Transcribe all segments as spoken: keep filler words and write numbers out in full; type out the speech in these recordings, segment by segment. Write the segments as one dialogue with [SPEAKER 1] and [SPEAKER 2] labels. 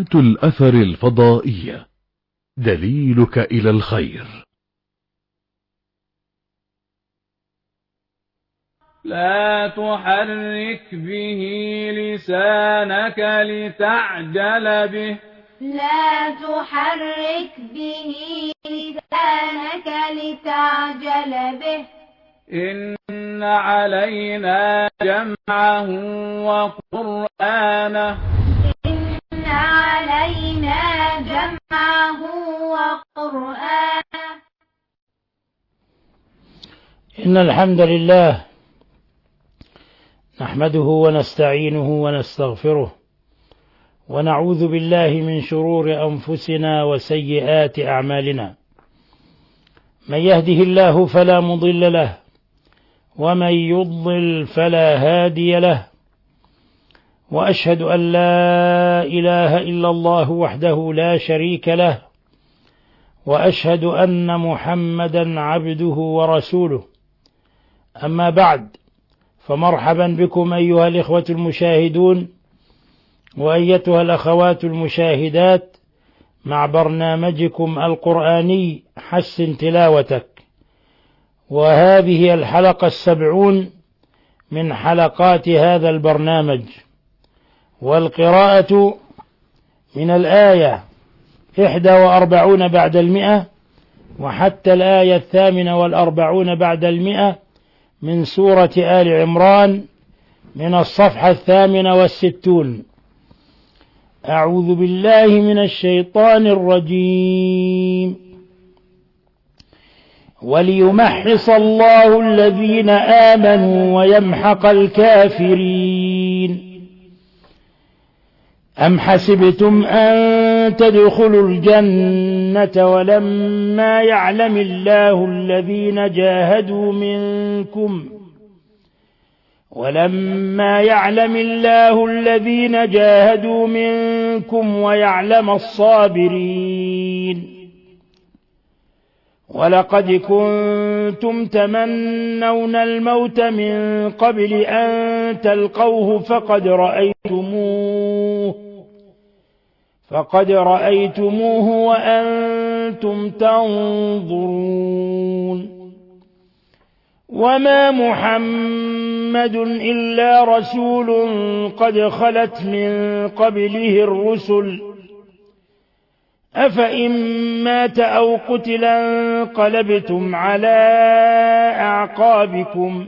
[SPEAKER 1] قناة الأثر الفضائية، دليلك إلى الخير.
[SPEAKER 2] لا تحرك به لسانك لتعجل به
[SPEAKER 3] لا تحرك به لسانك لتعجل به
[SPEAKER 2] إن علينا جمعه وقرآنه
[SPEAKER 3] إن علينا جمعه وقرآنه
[SPEAKER 4] إن الحمد لله نحمده ونستعينه ونستغفره ونعوذ بالله من شرور أنفسنا وسيئات أعمالنا. من يهده الله فلا مضل له ومن يضلل فلا هادي له، وأشهد أن لا إله إلا الله وحده لا شريك له، وأشهد أن محمدا عبده ورسوله. أما بعد، فمرحبا بكم أيها الإخوة المشاهدون وأيتها الأخوات المشاهدات مع برنامجكم القرآني حسن تلاوتك، وهذه الحلقة السبعون من حلقات هذا البرنامج، والقراءة من الآية إحدى وأربعون بعد المئة وحتى الآية الثامنة والأربعون بعد المئة من سورة آل عمران من الصفحة الثامنة والستون. أعوذ بالله من الشيطان الرجيم. وليمحص الله الذين آمنوا ويمحق الكافرين. أم حسبتم أن تدخلوا الجنة ولما يعلم الله الذين جاهدوا منكم ولما يعلم الله الذين جاهدوا منكم ويعلم الصابرين. ولقد كنتم تمنون الموت من قبل أن تلقوه فقد رأيتموه فقد رأيتموه وأنتم تنظرون. وما محمد إلا رسول قد خلت من قبله الرسل، أفإن مات أو قتل انقلبتم على أعقابكم،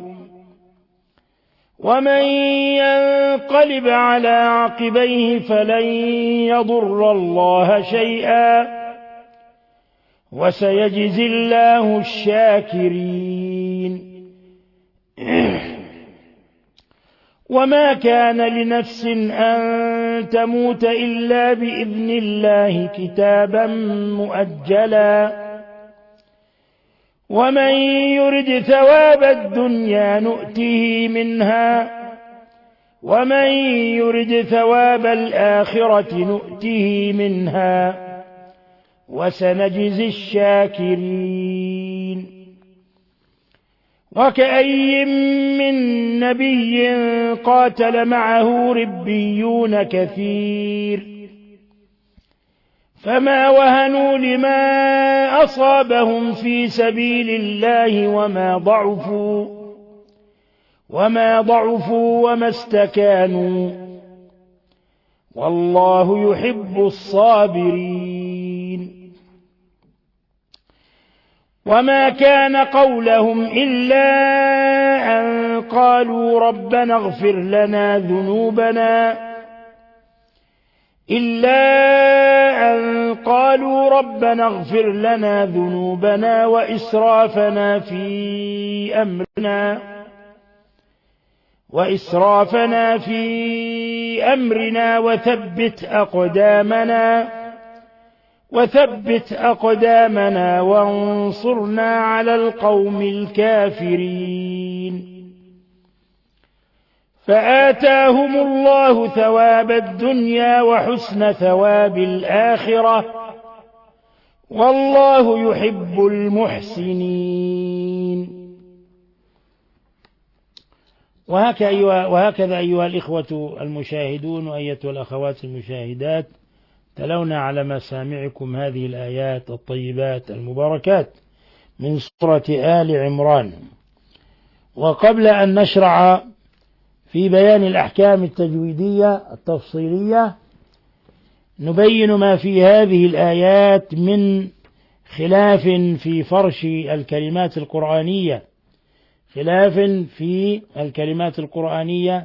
[SPEAKER 4] ومن ينقلب على عقبيه فلن يضر الله شيئا وسيجزي الله الشاكرين. وما كان لنفس أن تموت إلا بإذن الله كتابا مؤجلا، ومن يرد ثواب الدنيا نؤته منها ومن يرد ثواب الآخرة نؤته منها وسنجزي الشاكرين. وكأي من نبي قاتل معه ربيون كثير فما وهنوا لما أصابهم في سبيل الله وما ضعفوا وما ضعفوا وما استكانوا، والله يحب الصابرين. وما كان قولهم إلا أن قالوا ربنا اغفر لنا ذنوبنا إلا أن قالوا ربنا اغفر لنا ذنوبنا وإسرافنا في أمرنا وإسرافنا في أمرنا وثبت أقدامنا وثبت أقدامنا وانصرنا على القوم الكافرين. فآتاهم الله ثواب الدنيا وحسن ثواب الآخرة، والله يحب المحسنين. وهكذا أيها الإخوة المشاهدون وأيتها الأخوات المشاهدات، تلونا على مسامعكم هذه الآيات الطيبات المباركات من سورة آل عمران. وقبل أن نشرع في بيان الأحكام التجويدية التفصيلية نبين ما في هذه الآيات من خلاف في فرش الكلمات القرآنية خلاف في الكلمات القرآنية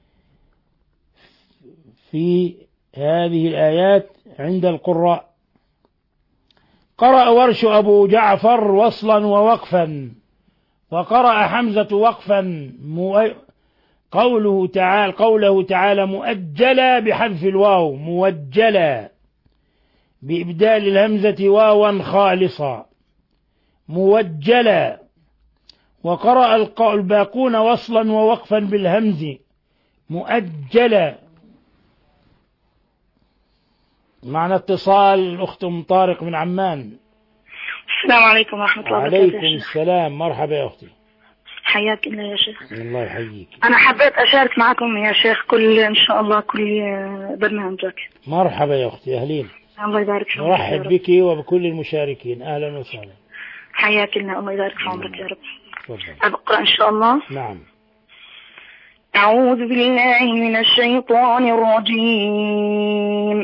[SPEAKER 4] في هذه الآيات عند القراء. قرأ ورش أبو جعفر وصلا ووقفا، وقرأ حمزة وقفا مو... قوله تعالى قوله تعالى مؤجلا بحذف الواو، موجلا بإبدال الهمزة واوا خالصا، موجلا. وقرأ الباقون وصلا ووقفا بالهمز مؤجلا. معنا اتصال الأخت أم طارق من عمان.
[SPEAKER 5] السلام عليكم ورحمة الله وبركاته.
[SPEAKER 4] وعليكم السلام، مرحبا يا أختي.
[SPEAKER 5] حياك الله يا شيخ.
[SPEAKER 4] الله يحييك.
[SPEAKER 5] أنا حبيت أشارك معكم يا شيخ كل إن شاء الله كل برنامجك.
[SPEAKER 4] مرحبا يا أختي، أهلين.
[SPEAKER 5] الله يبارك فيك.
[SPEAKER 4] نرحب بك وبكل المشاركين، أهلا وسهلا.
[SPEAKER 5] حياك الله، الله يبارك في عمرك يا رب.
[SPEAKER 4] تفضل.
[SPEAKER 5] أقرأ إن شاء الله.
[SPEAKER 4] نعم.
[SPEAKER 5] أعوذ بالله من الشيطان الرجيم.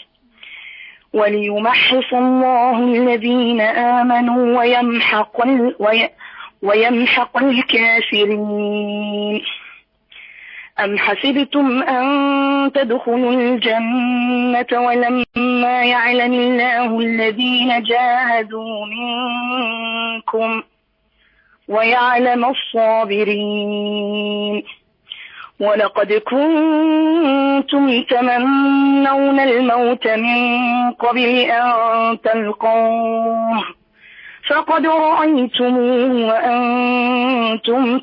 [SPEAKER 5] وليمحص الله الذين آمنوا ويمحق ال... وي... ويمحق الكافرين. أم حسبتم أن تدخلوا الجنة ولما يعلم الله الذين جاهدوا منكم ويعلم الصابرين. ولقد كنتم تمنون الموت من قبل أن تلقوه فقد رأيتموه وأنتم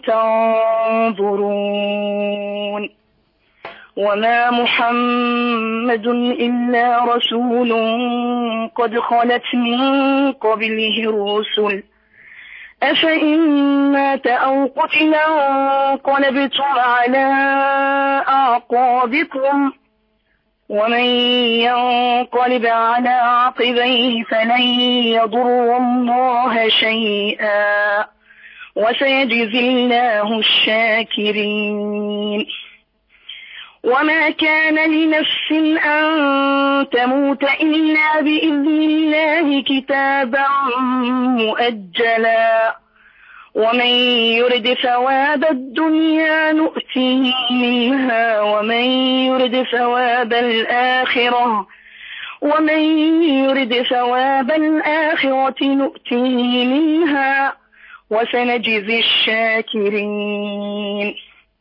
[SPEAKER 5] تنظرون. وما محمد إلا رسول قد خلت من قبله الرسل أفإن مات أو قتل انقلبتم على أعقابكم ومن ينقلب على عقبيه فلن يضر الله شيئا وسيجزي الله الشاكرين. وما كان لنفس أن تموت إلا بإذن الله كتابا مؤجلا ومن يرد ثواب الدنيا نؤته منها ومن يرد ثواب الآخرة ومن يرد ثواب الآخرة نؤته منها وسنجزي الشاكرين.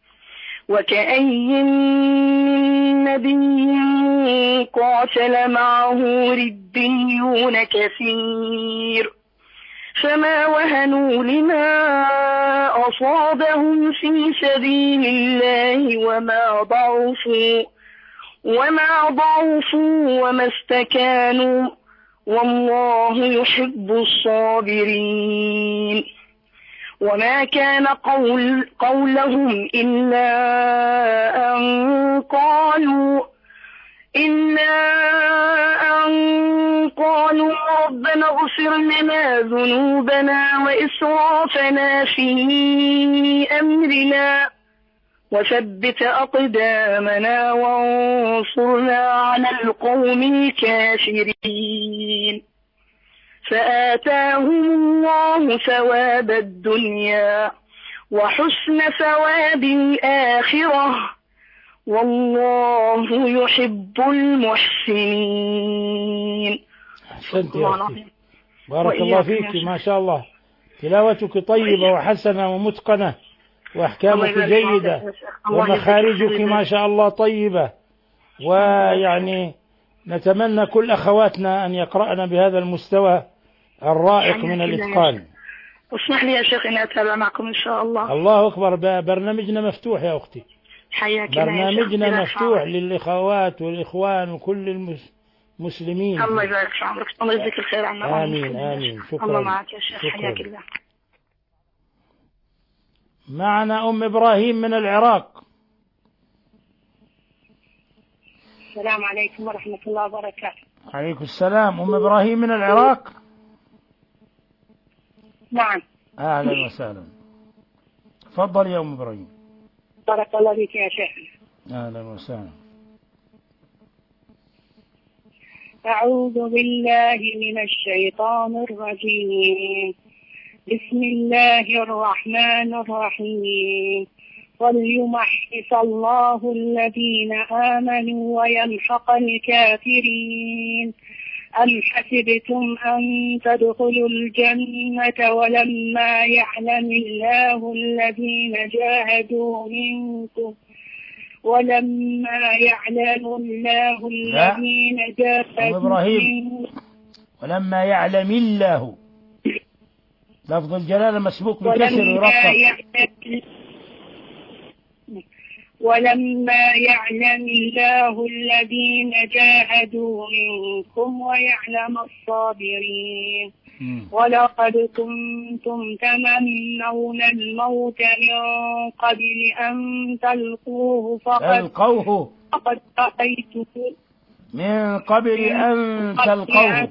[SPEAKER 5] وكأي من نبي قاتل معه ربيون كثير فما وهنوا لما أصابهم في سبيل الله وما ضعفوا وما ضعفوا وما استكانوا والله يحب الصابرين. وما كان قول قولهم إلا أن قالوا إلا أن قالوا ربنا اغفر لنا ذنوبنا وإسرافنا في أمرنا وثبت أقدامنا وانصرنا على القوم الكافرين. فآتاهم الله ثواب الدنيا وحسن ثواب الآخرة والله يحب المحسنين.
[SPEAKER 4] أحسنت يا أختي، بارك الله فيك، ما شاء الله تلاوتك طيبة وحسنة ومتقنة وأحكامك جيدة ومخارجك ما شاء الله طيبة، ويعني نتمنى كل أخواتنا أن يقرأنا بهذا المستوى الرائق من الإتقان.
[SPEAKER 5] اسمح لي يا شيخ أن أتابع معكم إن شاء الله.
[SPEAKER 4] الله أكبر، برنامجنا مفتوح يا أختي،
[SPEAKER 5] حياك
[SPEAKER 4] برنامجنا مفتوح للأخوات والإخوان وكل المسلمين.
[SPEAKER 5] الله يبارك في عمرك، الله يجزيك الخير عنا.
[SPEAKER 4] آمين آمين. شكرا.
[SPEAKER 5] الله معك يا شيخ. حياك الله.
[SPEAKER 4] معنا أم إبراهيم من العراق.
[SPEAKER 5] السلام عليكم ورحمة الله وبركاته.
[SPEAKER 4] عليكم السلام. أم إبراهيم من العراق؟
[SPEAKER 5] نعم.
[SPEAKER 4] أهلا وسهلا. تفضل يا أم إبراهيم.
[SPEAKER 5] بارك الله فيك يا شيخ.
[SPEAKER 4] أهلا وسهلا.
[SPEAKER 5] أعوذ بالله من الشيطان الرجيم. بسم الله الرحمن الرحيم. وليمحص الله الذين آمنوا ويمحق الكافرين. أم حسبتم أن تدخلوا الجنة ولما يعلم الله الذين جاهدوا منكم ولما يعلم الله الذين جاهدوا منكم
[SPEAKER 4] ولما يعلم الله لفظ الجلالة مسبوق بكسر يرقق.
[SPEAKER 5] ولما يعلم الله الذين جاهدوا منكم ويعلم الصابرين. ولقد كنتم تمنون الموت من قبل أن تلقوه فقد
[SPEAKER 4] تلقوه
[SPEAKER 5] فقد رأيتموه
[SPEAKER 4] من قبل أن تلقوه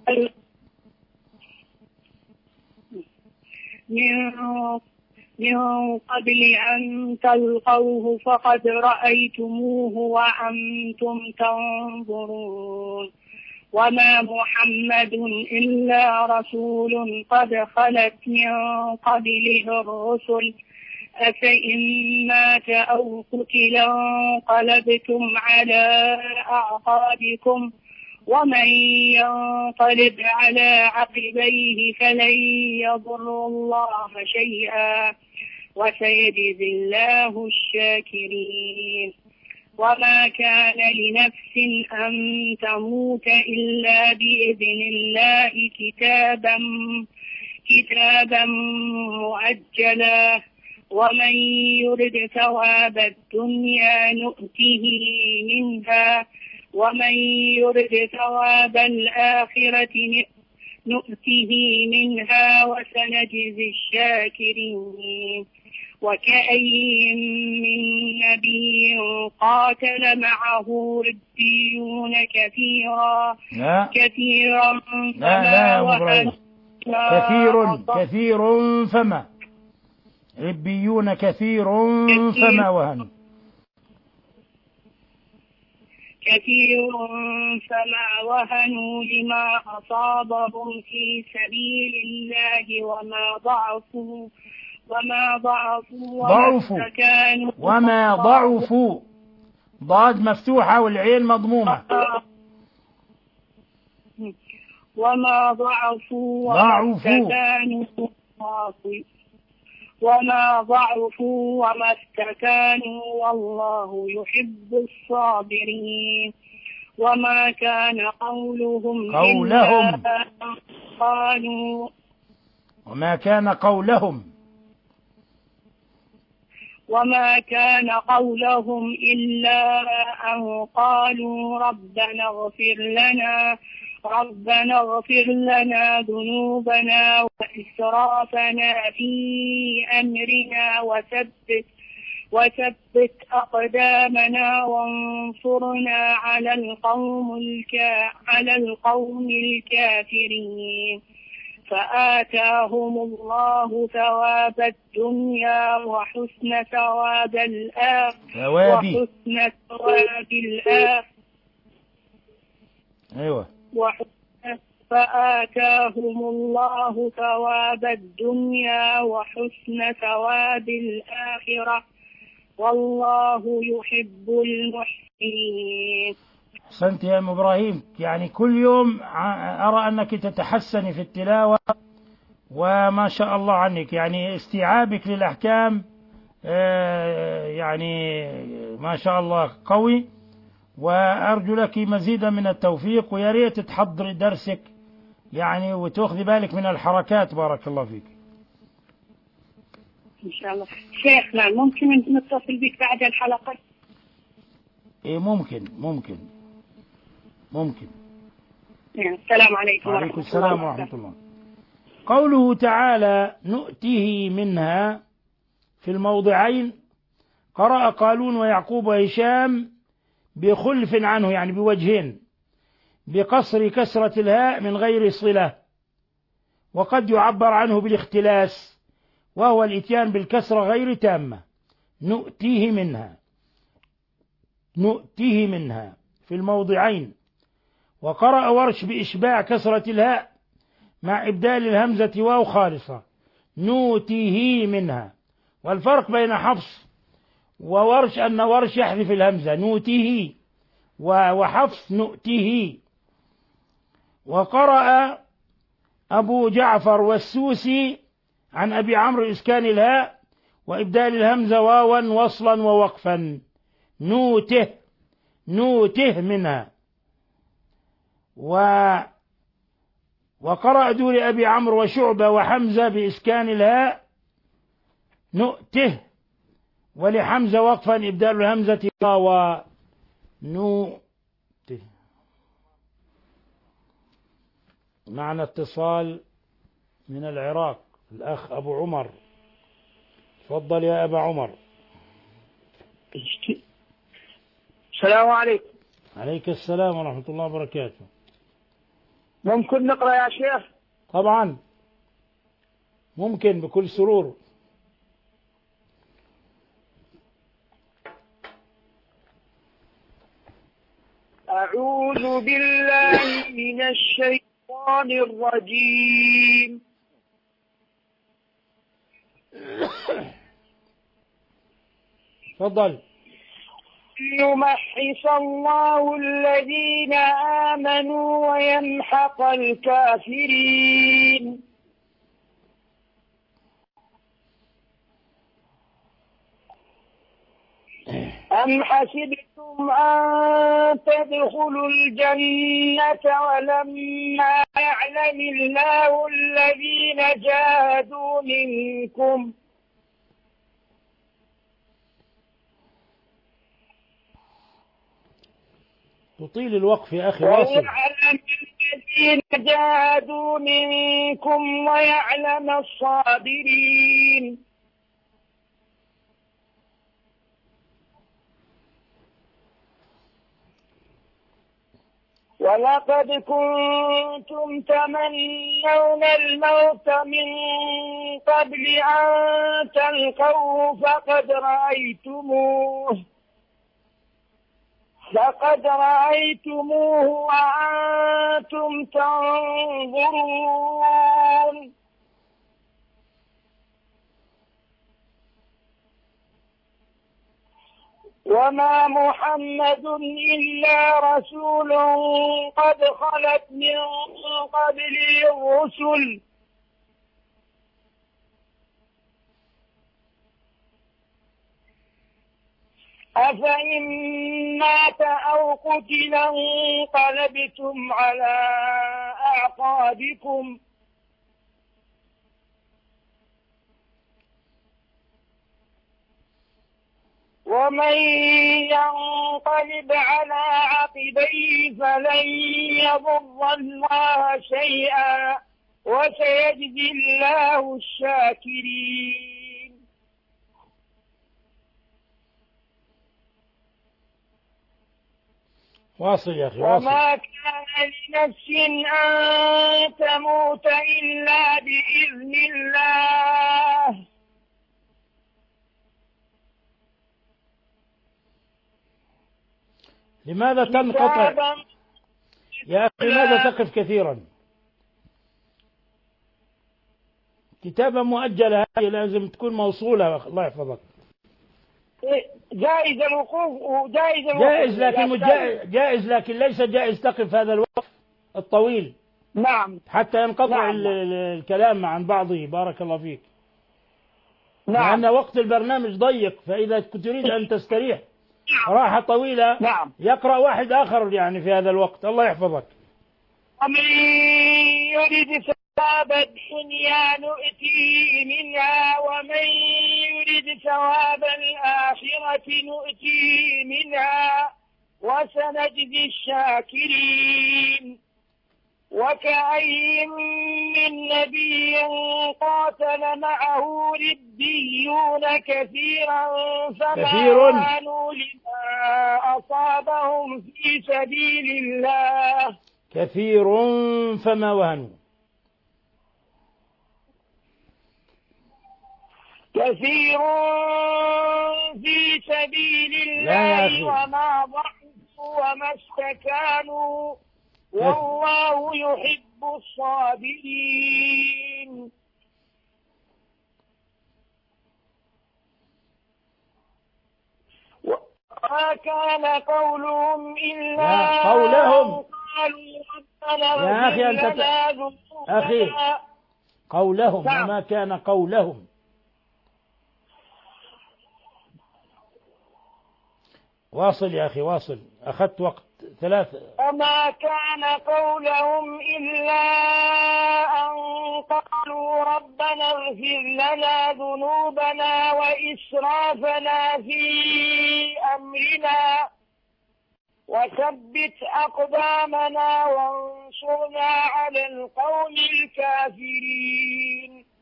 [SPEAKER 5] من من قبل أن تلقوه فقد رأيتموه وأنتم تنظرون. وما محمد إلا رسول قد خلت من قبله الرسل أفإن مات أو قتل انقلبتم على أعقابكم ومن ينقلب على عقبيه فلن يضر الله شيئا وسيجزي الله الشاكرين. وما كان لنفس أن تموت إلا بإذن الله كتابا كتابا مؤجلا. ومن يرد ثواب الدنيا نؤته منها ومن يرد ثواب الآخرة نؤته منها وسنجزي الشاكرين. وكأين من نبي قاتل معه ربيون كثيرا
[SPEAKER 4] لا.
[SPEAKER 5] كثيرا
[SPEAKER 4] لا لا كثير كثير فما ربيون كثير فما وهن
[SPEAKER 5] كثير فما وهنوا لما أصابهم في سبيل الله وما ضعفوا وما ضعفوا
[SPEAKER 4] ضعفوا وما ضعفوا ضاد مفتوحة والعين مضمومة.
[SPEAKER 5] وما ضعفوا
[SPEAKER 4] ضعفوا
[SPEAKER 5] وما ضعفوا وما استكانوا والله يحب الصابرين. وما كان قولهم
[SPEAKER 4] قولهم
[SPEAKER 5] قالوا
[SPEAKER 4] وما كان قولهم
[SPEAKER 5] وما كان قولهم إلا أن قالوا ربنا اغفر لنا ربنا اغفر لنا ذنوبنا وإسرافنا في أمرنا وثبت وثبت أقدامنا وانصرنا على القوم الكا على القوم الكافرين. فآتاهم الله ثواب الدنيا وحسن ثواب الآخرة وحسن ثواب الآخرة
[SPEAKER 4] أيوة
[SPEAKER 5] فآتاهم الله ثواب الدنيا وحسن ثواب الآخرة والله يحب المحسنين.
[SPEAKER 4] أحسنت يا أم إبراهيم. يعني كل يوم أرى أنك تتحسني في التلاوة وما شاء الله عنك، يعني استيعابك للأحكام يعني ما شاء الله قوي، وأرجو لك مزيدا من التوفيق، ويا ريت تحضري درسك يعني وتأخذي بالك من الحركات. بارك الله فيك.
[SPEAKER 5] إن شاء الله. شيخنا ممكن نتصل بك بعد الحلقة؟
[SPEAKER 4] إيه ممكن ممكن ممكن.
[SPEAKER 5] السلام عليكم ورحمة الله.
[SPEAKER 4] وعليكم السلام ورحمة الله. قوله تعالى نؤته منها في الموضعين، قرأ قالون ويعقوب وهشام بخلف عنه يعني بوجهين، بقصر كسرة الهاء من غير صلة، وقد يعبر عنه بالاختلاس وهو الإتيان بالكسرة غير تامة، نؤتيه منها، نؤتيه منها في الموضعين. وقرأ ورش بإشباع كسرة الهاء مع إبدال الهمزة واو خالصة، نؤتيه منها. والفرق بين حفص وورش أن ورش يحذف الهمزة نؤتيه، وحفص نؤتيه. وقرأ أبو جعفر والسوسي عن أبي عمرو إسكان الهاء وإبدال الهمزة واوا وصلا ووقفا، نوته نوته منها. و وقرأ دور أبي عمرو وشعبة وحمزة بإسكان الهاء نؤته، ولحمزة وقفا إبدال الهمزة واوا نوته. معنا اتصال من العراق، الأخ أبو عمر، تفضل يا أبا عمر.
[SPEAKER 6] السلام عليكم.
[SPEAKER 4] عليك السلام ورحمة الله وبركاته.
[SPEAKER 6] ممكن نقرأ يا شيخ؟
[SPEAKER 4] طبعا ممكن بكل سرور.
[SPEAKER 6] أعوذ بالله من الشيطان الرجيم.
[SPEAKER 4] تفضل.
[SPEAKER 6] يمحص الله الذين آمنوا ويمحق الكافرين. أم حسبتم أن تدخلوا الجنة ولما يعلم الله الذين جاهدوا منكم
[SPEAKER 4] تطيل الوقف يا أخي، واصل.
[SPEAKER 6] ويعلم الذين جاهدوا منكم ويعلم الصابرين. ولقد كنتم تمنون الموت من قبل أن تلقوه فقد رأيتموه فقد رأيتموه وأنتم تنظرون. وما محمد إلا رسول قد خلت من قبله الرسل أفإن مات أو قتل انقلبتم على أعقابكم ومن ينقلب على عقبيه فلن يضر الله شيئا وسيجزي الله الشاكرين.
[SPEAKER 4] واصل يا أخي، واصل.
[SPEAKER 6] وما كان لنفس أن تموت إلا بإذن الله
[SPEAKER 4] لماذا تنقطع يا أخي؟ لماذا تقف كثيرا؟ كتابة مؤجلة هذه لازم تكون موصولة، الله يحفظك.
[SPEAKER 6] جائز الوقوف وجائز الوقوف
[SPEAKER 4] جائز لكن جائز, جائز لكن ليس جائز تقف هذا الوقف الطويل.
[SPEAKER 6] نعم.
[SPEAKER 4] حتى ينقطع
[SPEAKER 6] نعم.
[SPEAKER 4] الكلام عن بعضه. بارك الله فيك.
[SPEAKER 6] نعم.
[SPEAKER 4] لأن وقت البرنامج ضيق، فإذا تريد أن تستريح راحة طويلة
[SPEAKER 6] نعم.
[SPEAKER 4] يقرأ واحد آخر يعني في هذا الوقت. الله يحفظك.
[SPEAKER 6] ومن يريد ثواب الدنيا نؤتيه منها ومن يريد ثواب الآخرة نؤتيه منها وسنجزي الشاكرين. وكأي من نبي قاتل معه ربيون كثيرا فما
[SPEAKER 4] كثير.
[SPEAKER 6] وهنوا لما أصابهم في سبيل الله
[SPEAKER 4] كثير فما وهنوا
[SPEAKER 6] كثير في سبيل
[SPEAKER 4] لا
[SPEAKER 6] الله وما ضعفوا وما استكانوا والله يحب الصابرين. وما كان قولهم إلا
[SPEAKER 4] قولهم
[SPEAKER 6] قالوا ربنا
[SPEAKER 4] يا أخي
[SPEAKER 6] اغفر
[SPEAKER 4] أنت
[SPEAKER 6] لنا
[SPEAKER 4] أخي
[SPEAKER 6] ذنوبنا.
[SPEAKER 4] قولهم
[SPEAKER 6] نعم.
[SPEAKER 4] وما كان قولهم واصل يا أخي واصل، أخذت وقت ثلاثة.
[SPEAKER 6] وما كان قولهم إلا أن قالوا ربنا اغفر لنا ذنوبنا وإسرافنا في أمرنا وثبت أقدامنا وانصرنا على القوم الكافرين.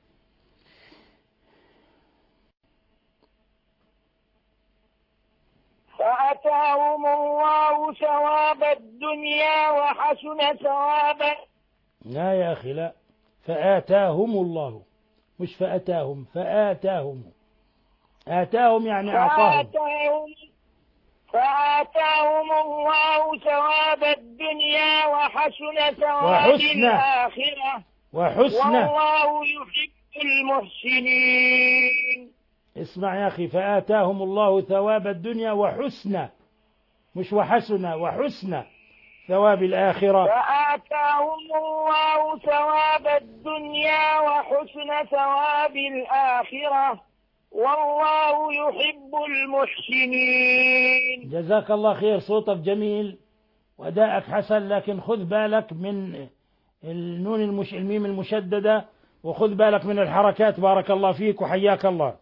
[SPEAKER 6] فأتاهم الله ثواب الدنيا وحسن ثواب.
[SPEAKER 4] لا يا أخي لا، فآتاهم الله، مش فأتاهم، فآتاهم. آتاهم يعني أعطاهم.
[SPEAKER 6] فآتاهم, فآتاهم الله ثواب الدنيا وحسن ثواب
[SPEAKER 4] وحسن.
[SPEAKER 6] الآخرة
[SPEAKER 4] وحسن.
[SPEAKER 6] والله يحب المحسنين.
[SPEAKER 4] اسمع يا أخي، فآتاهم الله ثواب الدنيا وحسن، مش وحسن، وحسن ثواب الآخرة.
[SPEAKER 6] فآتاهم الله ثواب الدنيا وحسن ثواب الآخرة والله يحب المحسنين.
[SPEAKER 4] جزاك الله خير، صوتك جميل وأداءك حسن، لكن خذ بالك من النون المش... الميم المشددة، وخذ بالك من الحركات. بارك الله فيك وحياك الله.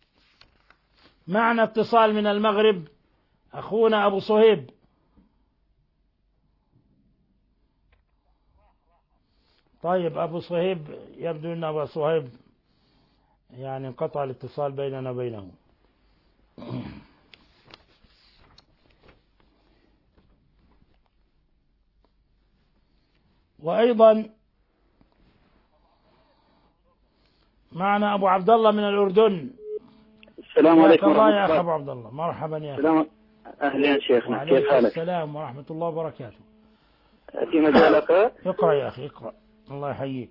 [SPEAKER 4] معنا اتصال من المغرب، أخونا أبو صهيب. طيب أبو صهيب، يبدو أن أبو صهيب يعني انقطع الاتصال بيننا وبينه. وأيضا معنا أبو عبد الله من الأردن.
[SPEAKER 7] السلام عليكم
[SPEAKER 4] الله
[SPEAKER 7] ورحمة
[SPEAKER 4] يا أخي
[SPEAKER 7] الله.
[SPEAKER 4] أبو عبد الله، مرحبا يا أخي.
[SPEAKER 7] سلام. أهلا شيخنا، كيف حالك؟
[SPEAKER 4] السلام ورحمة الله وبركاته.
[SPEAKER 7] في مجالك.
[SPEAKER 4] اقرأ يا أخي اقرأ، الله يحييك.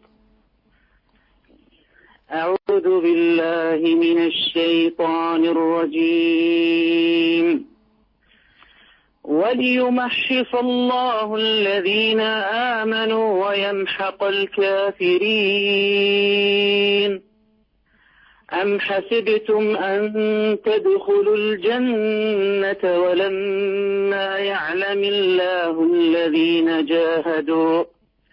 [SPEAKER 7] أعوذ بالله من الشيطان الرجيم. وليمحص الله الذين آمنوا ويمحق الكافرين. أم حسبتم أن تدخلوا الجنة ولما يعلم الله الذين جاهدوا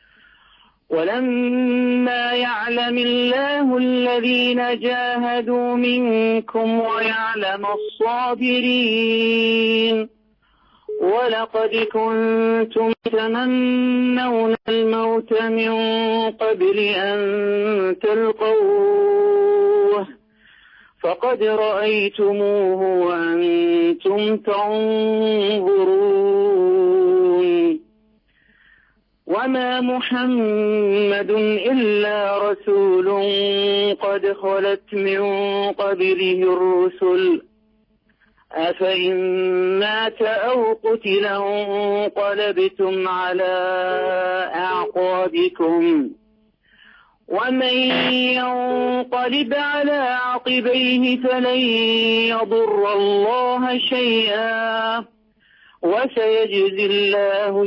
[SPEAKER 7] ولما يعلم الله الذين جاهدوا منكم ويعلم الصابرين. ولقد كنتم تمنون الموت من قبل أن تلقوه فقد رأيتموه وأنتم تنظرون. وما محمد إلا رسول قد خلت من قبله الرسل أفإن مات أو قتل انقلبتم على أعقابكم ومن ينقلب على عقبيه فلن يضر الله شيئا وسيجزي الله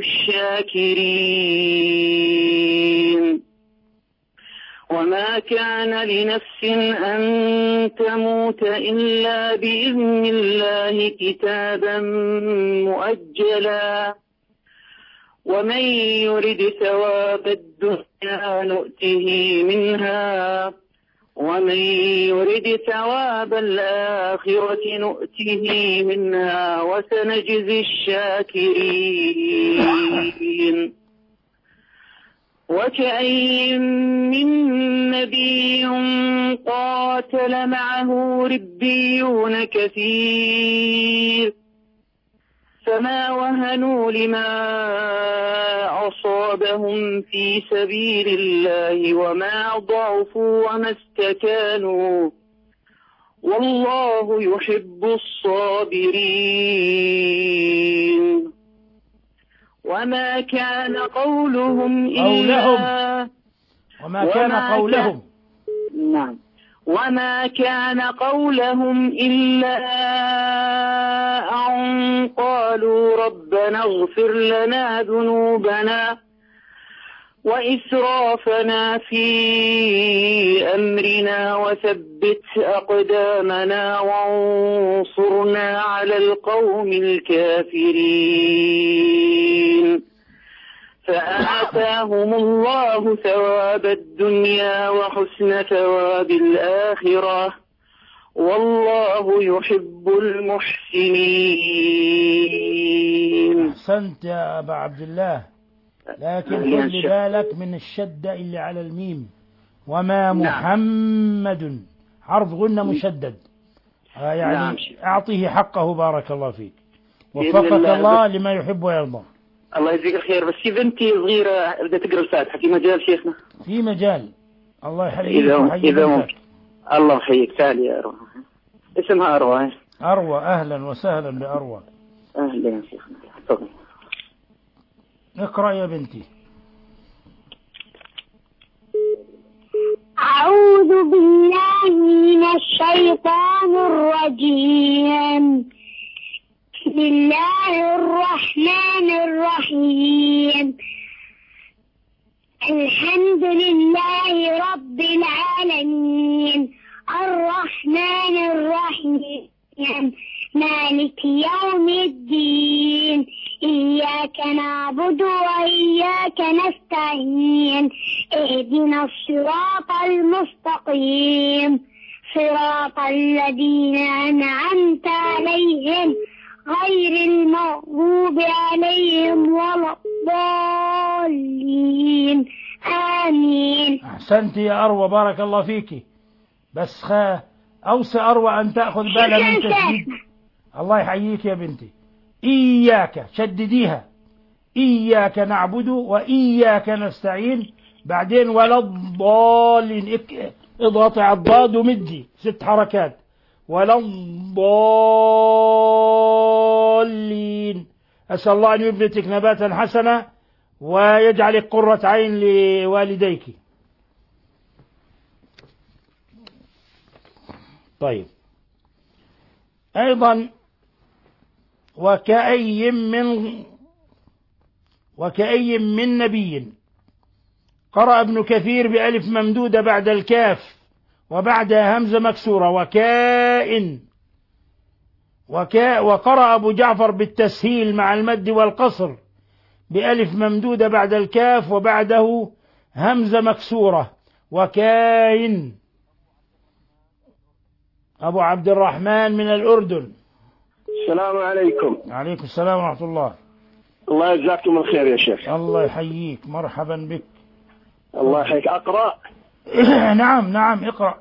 [SPEAKER 7] الشاكرين. وما كان لنفس أن تموت إلا بإذن الله كتابا مؤجلا ومن يرد ثواب الدنيا نؤته منها ومن يرد ثواب الآخرة نؤته منها وسنجزي الشاكرين. وكأين من نبي قاتل معه ربيون كثير فما وهنوا لما أصابهم في سبيل الله وما ضعفوا وما استكانوا والله يحب الصابرين. وما كان قولهم إلا
[SPEAKER 4] وما كان قولهم
[SPEAKER 7] نعم وما كان قولهم إلا أن قالوا ربنا اغفر لنا ذنوبنا وإسرافنا في أمرنا وثبت أقدامنا وانصرنا على القوم الكافرين فآتاهم الله ثواب الدنيا وحسن ثواب الآخرة والله يحب المحسنين.
[SPEAKER 4] أحسنت يا أبا عبد الله، لكن خلي بالك من الشدة اللي على الميم. وما محمد حرف غنة مشدد، يعني أعطيه حقه. بارك الله فيك، وفقك الله لما يحب ويرضى.
[SPEAKER 7] الله يجزيك الخير. بس في بنتي صغيرة بدها تقرأ الفاتحة، في مجال شيخنا؟
[SPEAKER 4] في مجال. الله يحييك ويحييك.
[SPEAKER 7] إذا ممكن. الله يحييك. تعالي يا أروى. اسمها أروى.
[SPEAKER 4] أروى، أهلا وسهلا بأروى.
[SPEAKER 7] أهلا يا شيخنا، تفضل.
[SPEAKER 4] اقرأ يا بنتي.
[SPEAKER 3] أعوذ بالله من الشيطان الرجيم. بسم الله الرحمن الرحيم. الحمد لله رب العالمين الرحمن الرحيم مالك يوم الدين إياك نعبد وإياك نستعين اهدنا الصراط المستقيم صراط الذين أنعمت عليهم غير المغضوب عليهم ولا الضالين آمين.
[SPEAKER 4] أحسنت يا أروى، بارك الله فيك. بس خا أوصي أروى أن تأخذ بالها من تشديد. الله يحييك يا بنتي. إياك شدديها، إياك نعبد وإياك نستعين، بعدين ولا الضالين اضغطي على الضاد ومدي ست حركات. ولا الضالين. أسأل الله أن يبنتك نباتا حسنا ويجعلك قرة عين لوالديك. طيب، أيضا وكأي من وكأي من نبي. قرأ ابن كثير بألف ممدودة بعد الكاف وبعدها همزة مكسورة وكائن. وكا وقرأ أبو جعفر بالتسهيل مع المد والقصر بألف ممدودة بعد الكاف وبعده همزة مكسورة وكائن. أبو عبد الرحمن من الأردن.
[SPEAKER 8] السلام عليكم.
[SPEAKER 4] عليكم السلام ورحمة الله.
[SPEAKER 8] الله يجزاكم الخير يا شيخ.
[SPEAKER 4] الله يحييك، مرحبا بك.
[SPEAKER 8] الله يحييك. أقرأ؟
[SPEAKER 4] نعم نعم اقرأ.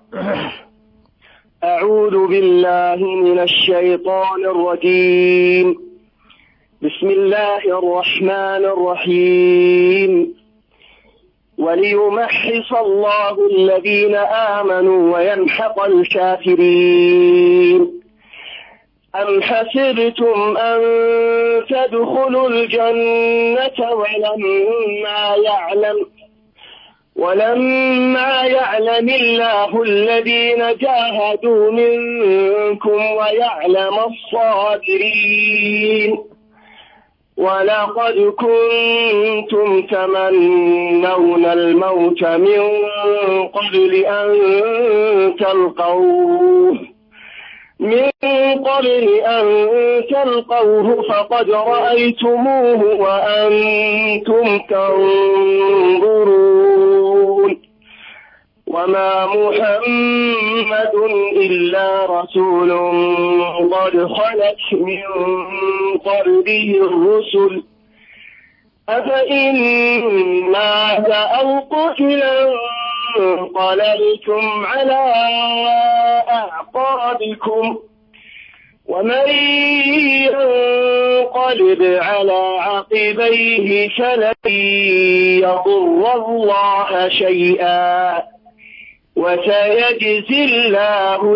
[SPEAKER 8] أعوذ بالله من الشيطان الرجيم. بسم الله الرحمن الرحيم. وليمحص الله الذين آمنوا ويمحق الكافرين. أم حسبتم أن تدخلوا الجنة ولما يعلم ولما يعلم الله الذين جاهدوا منكم ويعلم الصابرين. ولقد كنتم تمنون الموت من قبل أن تلقوه من قبل أن تلقوه فقد رأيتموه وأنتم تنظرون. وما محمد إلا رسول قد خلت من قبله الرسل أفإن مات مات أو قتلا انقلبتم على أعقابكم ومن ينقلب على عقبيه فلن يضر الله شيئا وسيجزي الله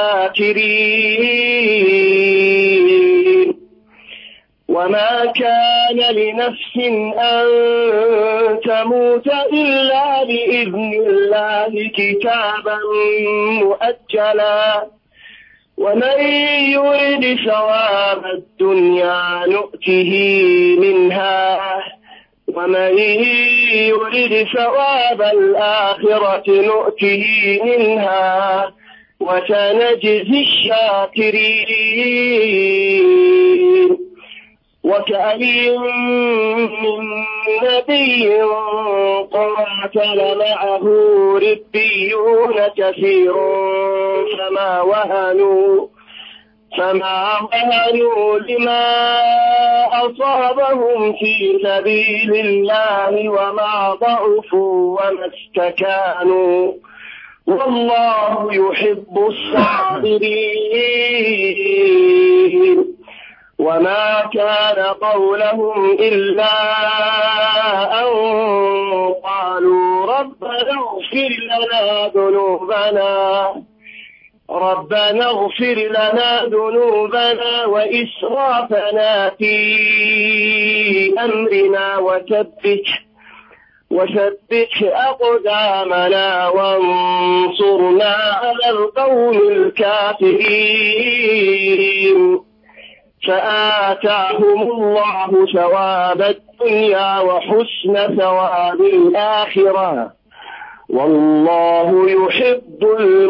[SPEAKER 8] الشاكرين. وما كان لنفس أن تموت إلا بإذن الله كتابا مؤجلا ومن يرد ثواب الدنيا نؤته منها ومن يرد ثواب الآخرة نؤته منها وسنجزي الشاكرين. وكأين من نبي قاتل معه ربيون كثير فما وهنوا فما وهنوا لما أصابهم في سبيل الله وما ضعفوا وما استكانوا والله يحب الصابرين. وما كان قولهم إلا أن قالوا ربنا اغفر لنا ذنوبنا ربنا اغفر لنا ذنوبنا وإسرافنا في أمرنا وثبت وثبت أقدامنا وانصرنا على القوم الكافرين. فآتاهم الله ثواب الدنيا وحسن ثواب الآخرة والله يحب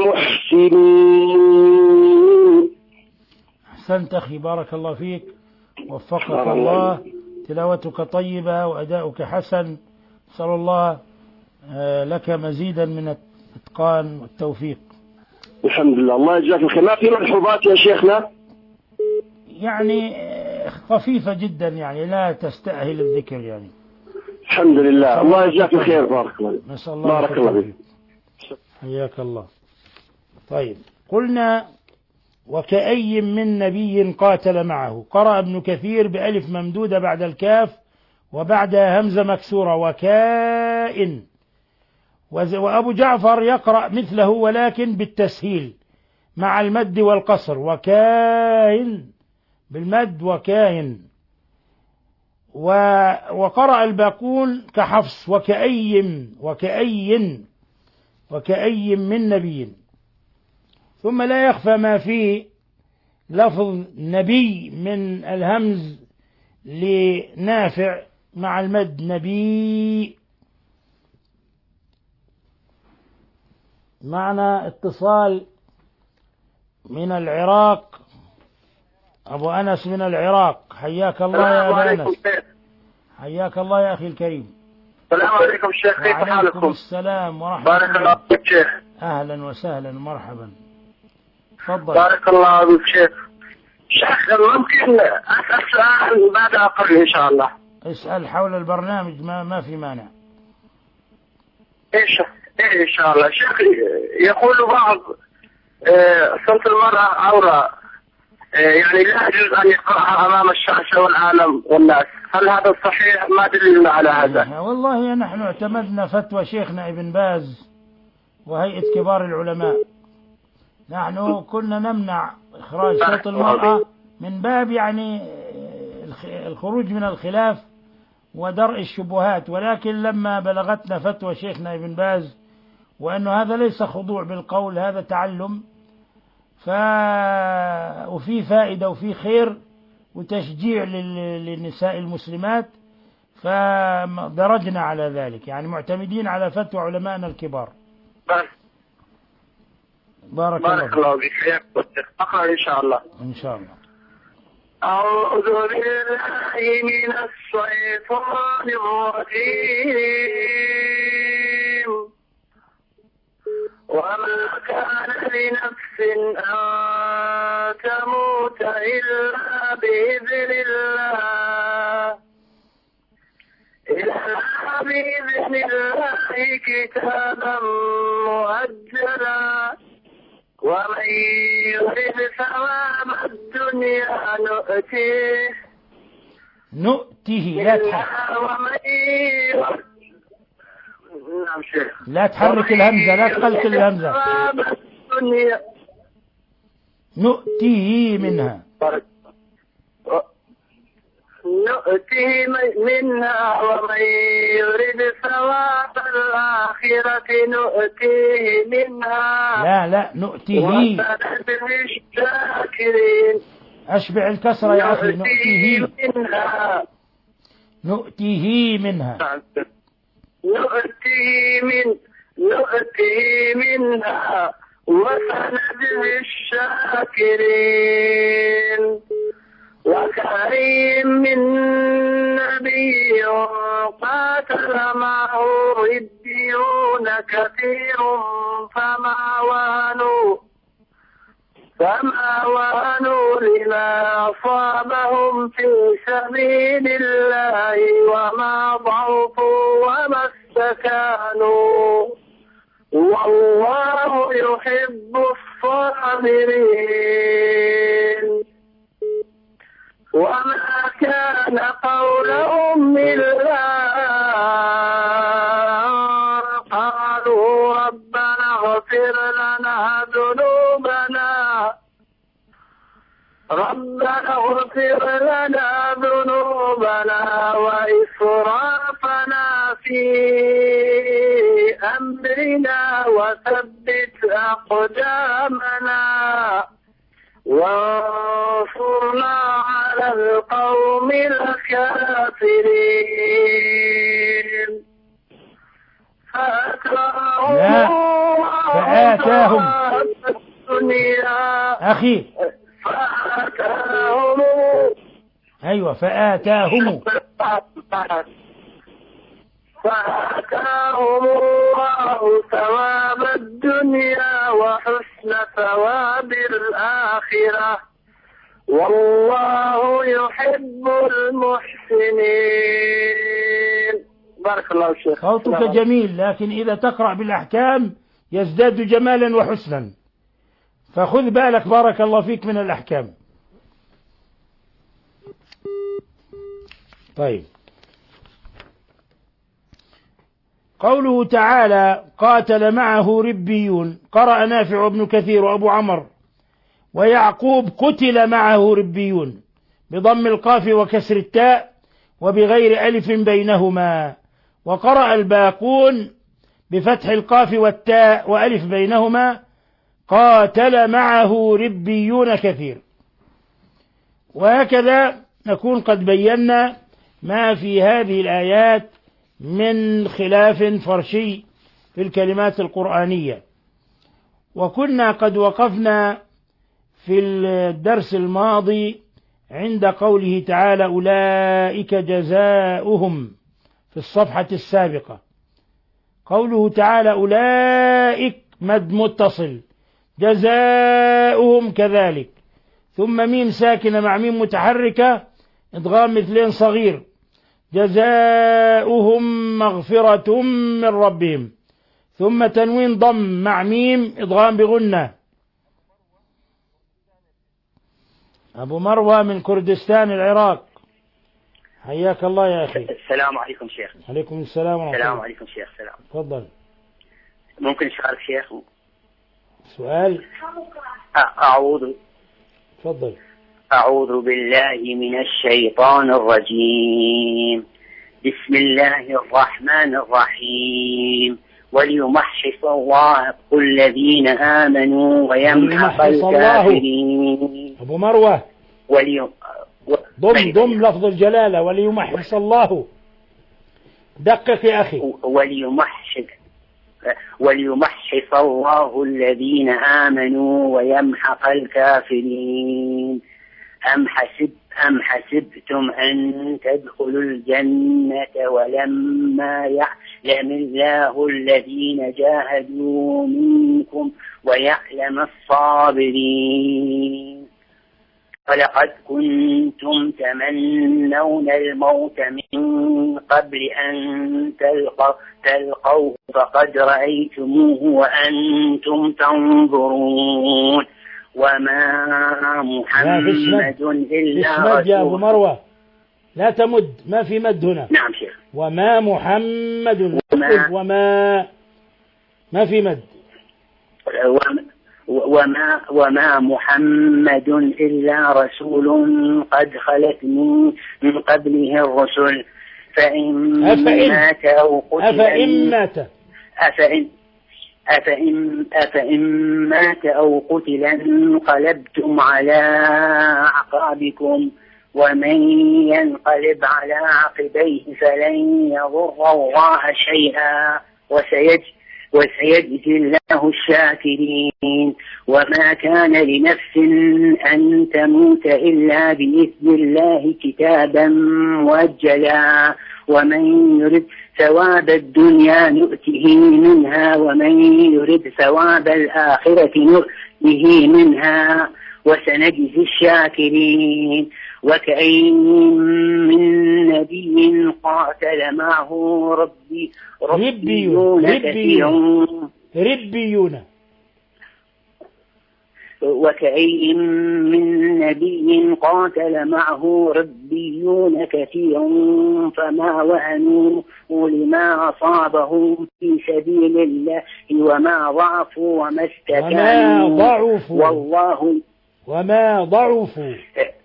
[SPEAKER 8] المحسنين.
[SPEAKER 4] أحسنت أخي، بارك الله فيك، وفقك الله. تلاوتك طيبة وأداؤك حسن، نسأل الله لك مزيدا من الإتقان والتوفيق.
[SPEAKER 8] الحمد لله، الله يجزاك الخير. ما في ملحوظات يا شيخنا؟
[SPEAKER 4] يعني خفيفة جدا، يعني لا تستأهل الذكر يعني.
[SPEAKER 8] الحمد لله، الله يجزاك الخير. بارك الله
[SPEAKER 4] نسأل الله
[SPEAKER 8] بارك الله فيك.
[SPEAKER 4] حياك الله. طيب، قلنا وكأي من نبي قاتل معه. قرأ ابن كثير بألف ممدودة بعد الكاف وبعدها همزة مكسورة وكائن، وأبو جعفر يقرأ مثله ولكن بالتسهيل مع المد والقصر، وكائن بالمد وكائن. وقرأ الباقون كحفص وكأي وكأي وكأي من نبي. ثم لا يخفى ما فيه لفظ نبي من الهمز لنافع مع المد نبي، معنى اتصال من العراق. أبو أنس من العراق، حياك الله يا أبو أنس. حياك الله يا أخي الكريم.
[SPEAKER 9] السلام عليكم شيخ، كيف حالكم؟
[SPEAKER 4] وعليكم السلام ورحمة
[SPEAKER 9] بارك
[SPEAKER 4] الله.
[SPEAKER 9] الله فيك شيخ.
[SPEAKER 4] أهلا وسهلا ومرحبا، تفضل.
[SPEAKER 9] بارك الله فيك شيخ. شيخ ممكن أسأل سؤال بعد أقل إن شاء الله؟
[SPEAKER 4] اسأل حول البرنامج، ما ما في مانع.
[SPEAKER 9] إيش إيه إن شاء الله. شيخ يقول بعض صوت المرأة عورة، يعني لا يجوز أن يقرأها أمام الشاشة والعالم والناس، هل هذا صحيح؟ ما دليلنا على هذا؟
[SPEAKER 4] والله نحن اعتمدنا فتوى شيخنا ابن باز وهيئة كبار العلماء. نحن كنا نمنع إخراج صوت المرأة من باب يعني الخروج من الخلاف ودرء الشبهات، ولكن لما بلغتنا فتوى شيخنا ابن باز وأنه هذا ليس خضوع بالقول، هذا تعلم، ف... وفي فائدة وفي خير وتشجيع للنساء المسلمات، فدرجنا على ذلك، يعني معتمدين على فتوى علمائنا الكبار. بارك,
[SPEAKER 9] بارك الله فيك. أقرأ إن شاء الله.
[SPEAKER 4] إن شاء الله.
[SPEAKER 9] أعوذ بالله من الشيطان الرجيم. وما كان لنفس أن تموت إلا بإذن الله إلا بإذن بإذن الله كتابا مؤجلا ومن يرد ثواب الدنيا نؤتيه
[SPEAKER 4] نؤتيه لا تحرك
[SPEAKER 9] ومن يرد نعم شيخ
[SPEAKER 4] لا تحرك الهمزة لا تقلق الهمزة نؤتيه منها
[SPEAKER 9] نؤتيه منها ومن يرد ثواب الآخرة نؤتيه منها
[SPEAKER 4] لا لا نؤتيه
[SPEAKER 9] وسنجزي الشاكرين
[SPEAKER 4] أشبع الكسرة يا أخي نؤتيه
[SPEAKER 9] منها
[SPEAKER 4] نؤتيه منها
[SPEAKER 9] نؤتيه من نؤتيه منها وسنجزي الشاكرين وكأين من نبي قاتل معه ربيون كثير فما وهنوا فما وهنوا لما أصابهم في سبيل الله وما ضعفوا وما استكانوا والله يحب الصابرين وما كان قولهم إلا قالوا ربنا اغفر لنا ذنوبنا ربنا اغفر لنا ذنوبنا وإسرافنا في أمرنا وثبت أقدامنا وانصرنا على القوم الكافرين فأتاهم
[SPEAKER 4] فآتاهم
[SPEAKER 9] الدنيا
[SPEAKER 4] أخي
[SPEAKER 9] فآتاهم
[SPEAKER 4] أيوة فآتاهم
[SPEAKER 9] فآتاهم الله ثواب الدنيا وحسن ثواب الآخرة والله يحب المحسنين. بارك الله فيك.
[SPEAKER 4] صوتك جميل لكن إذا تقرأ بالأحكام يزداد جمالا وحسنا فخذ بالك بارك الله فيك من الأحكام. طيب قوله تعالى قاتل معه ربيون قرأ نافع وابن كثير وأبو عمر ويعقوب قتل معه ربيون بضم القاف وكسر التاء وبغير ألف بينهما وقرأ الباقون بفتح القاف والتاء وألف بينهما قاتل معه ربيون كثير. وهكذا نكون قد بينا ما في هذه الآيات من خلاف فرشي في الكلمات القرآنية. وكنا قد وقفنا في الدرس الماضي عند قوله تعالى أولئك جزاؤهم في الصفحة السابقة. قوله تعالى أولئك مد متصل جزاؤهم كذلك ثم ميم ساكنة مع ميم متحركة إدغام مثلين صغير جزاؤهم مغفرة من ربهم ثم تنوين ضم مع ميم إدغام بغنة. أبو مروة من كردستان العراق حياك الله يا أخي.
[SPEAKER 10] السلام عليكم شيخ.
[SPEAKER 4] عليكم السلام ورحمة الله.
[SPEAKER 10] السلام عليكم شيخ. سلام.
[SPEAKER 4] تفضل.
[SPEAKER 10] ممكن سؤال شيخ؟
[SPEAKER 4] سؤال.
[SPEAKER 10] أعوذ.
[SPEAKER 4] تفضل.
[SPEAKER 10] أعوذ بالله من الشيطان الرجيم. بسم الله الرحمن الرحيم. وليمحص الله الذين آمنوا ويمحق الكافرين.
[SPEAKER 4] أبو مروة.
[SPEAKER 10] ولي
[SPEAKER 4] ضم ضم لفظ الجلالة وليمحص الله. دقق يا أخي.
[SPEAKER 10] وليمحص وليمحص الله الذين آمنوا ويمحق الكافرين. أم حسب أم حسبتم أن تدخلوا الجنة ولما يعلم الله الذين جاهدوا منكم ويعلم الصابرين. ولقد كنتم تمنون الموت من قبل أن تلقوا تلقوه فقد رأيتموه وأنتم تنظرون وما محمد إلا
[SPEAKER 4] رسول. يا أبو مروة لا تمد، ما في مد هنا.
[SPEAKER 10] نعم شيخ.
[SPEAKER 4] وما محمد
[SPEAKER 10] وما,
[SPEAKER 4] وما ما في مد.
[SPEAKER 10] وما, وما محمد إلا رسول قد خلت من, من قبله الرسل فإن مات أو قتل
[SPEAKER 4] أفإن مات
[SPEAKER 10] أفإن أفإن, أفإن مات أو قتل انقلبتم على أعقابكم ومن ينقلب على عقبيه فلن يضر الله شيئا وسيجزي وسيجزي الله الشاكرين وما كان لنفس أن تموت إلا بإذن الله كتابا مؤجلا ومن يرد ثواب الدنيا نؤته منها ومن يرد ثواب الآخرة نؤته منها وسنجزي الشاكرين وكأين من نبي قاتل معه ربي
[SPEAKER 4] ربيون ربيون ربيون
[SPEAKER 10] وكأين من نبي قاتل معه ربيون كثير فما وهنوا لما أصابهم في سبيل الله وما ضعفوا وما استكانوا
[SPEAKER 4] وما ضعفوا
[SPEAKER 10] والله
[SPEAKER 4] وما ضعفوا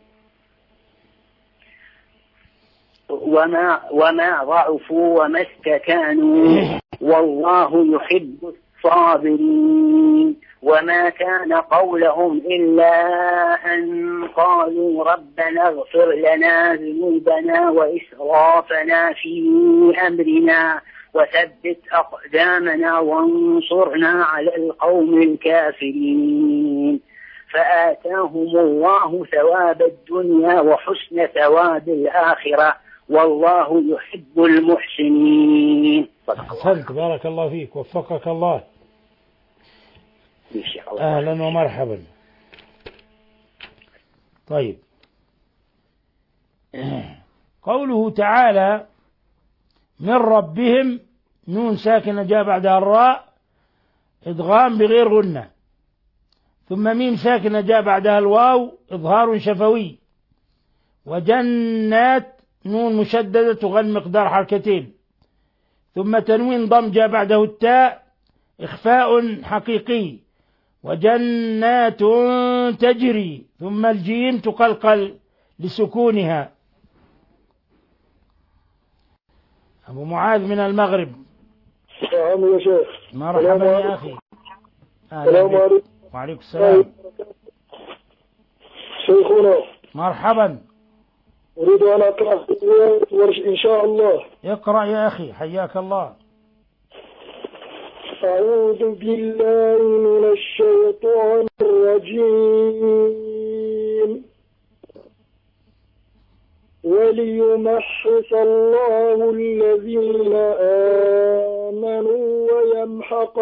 [SPEAKER 10] وما وما ضعفوا وما استكانوا والله يحب الصابرين وما كان قولهم إلا أن قالوا ربنا اغفر لنا ذنوبنا وإسرافنا في أمرنا وثبت أقدامنا وانصرنا على القوم الكافرين فآتاهم الله ثواب الدنيا وحسن ثواب الآخرة والله يحب المحسنين.
[SPEAKER 4] أحسنت بارك الله فيك وفقك الله. أهلا ومرحبا. طيب قوله تعالى من ربهم نون ساكنة جاء بعدها الراء إدغام بغير غنة ثم ميم ساكنة جاء بعدها الواو إظهار شفوي وجنات نون مشددة تغن مقدار حركتين ثم تنوين ضم جاء بعده التاء إخفاء حقيقي وجنات تجري ثم الجيم تقلقل لسكونها. أبو معاذ من المغرب.
[SPEAKER 11] نعم يا شيخ.
[SPEAKER 4] مرحبا يا أخي.
[SPEAKER 11] السلام عليكم.
[SPEAKER 4] وعليكم السلام.
[SPEAKER 11] شيخنا.
[SPEAKER 4] مرحبا.
[SPEAKER 11] أريد أن أقرأ ورش إن شاء الله.
[SPEAKER 4] اقرأ يا أخي حياك الله.
[SPEAKER 11] أعوذ بالله من الشيطان الرجيم وليمحص الله الذين آمنوا ويمحق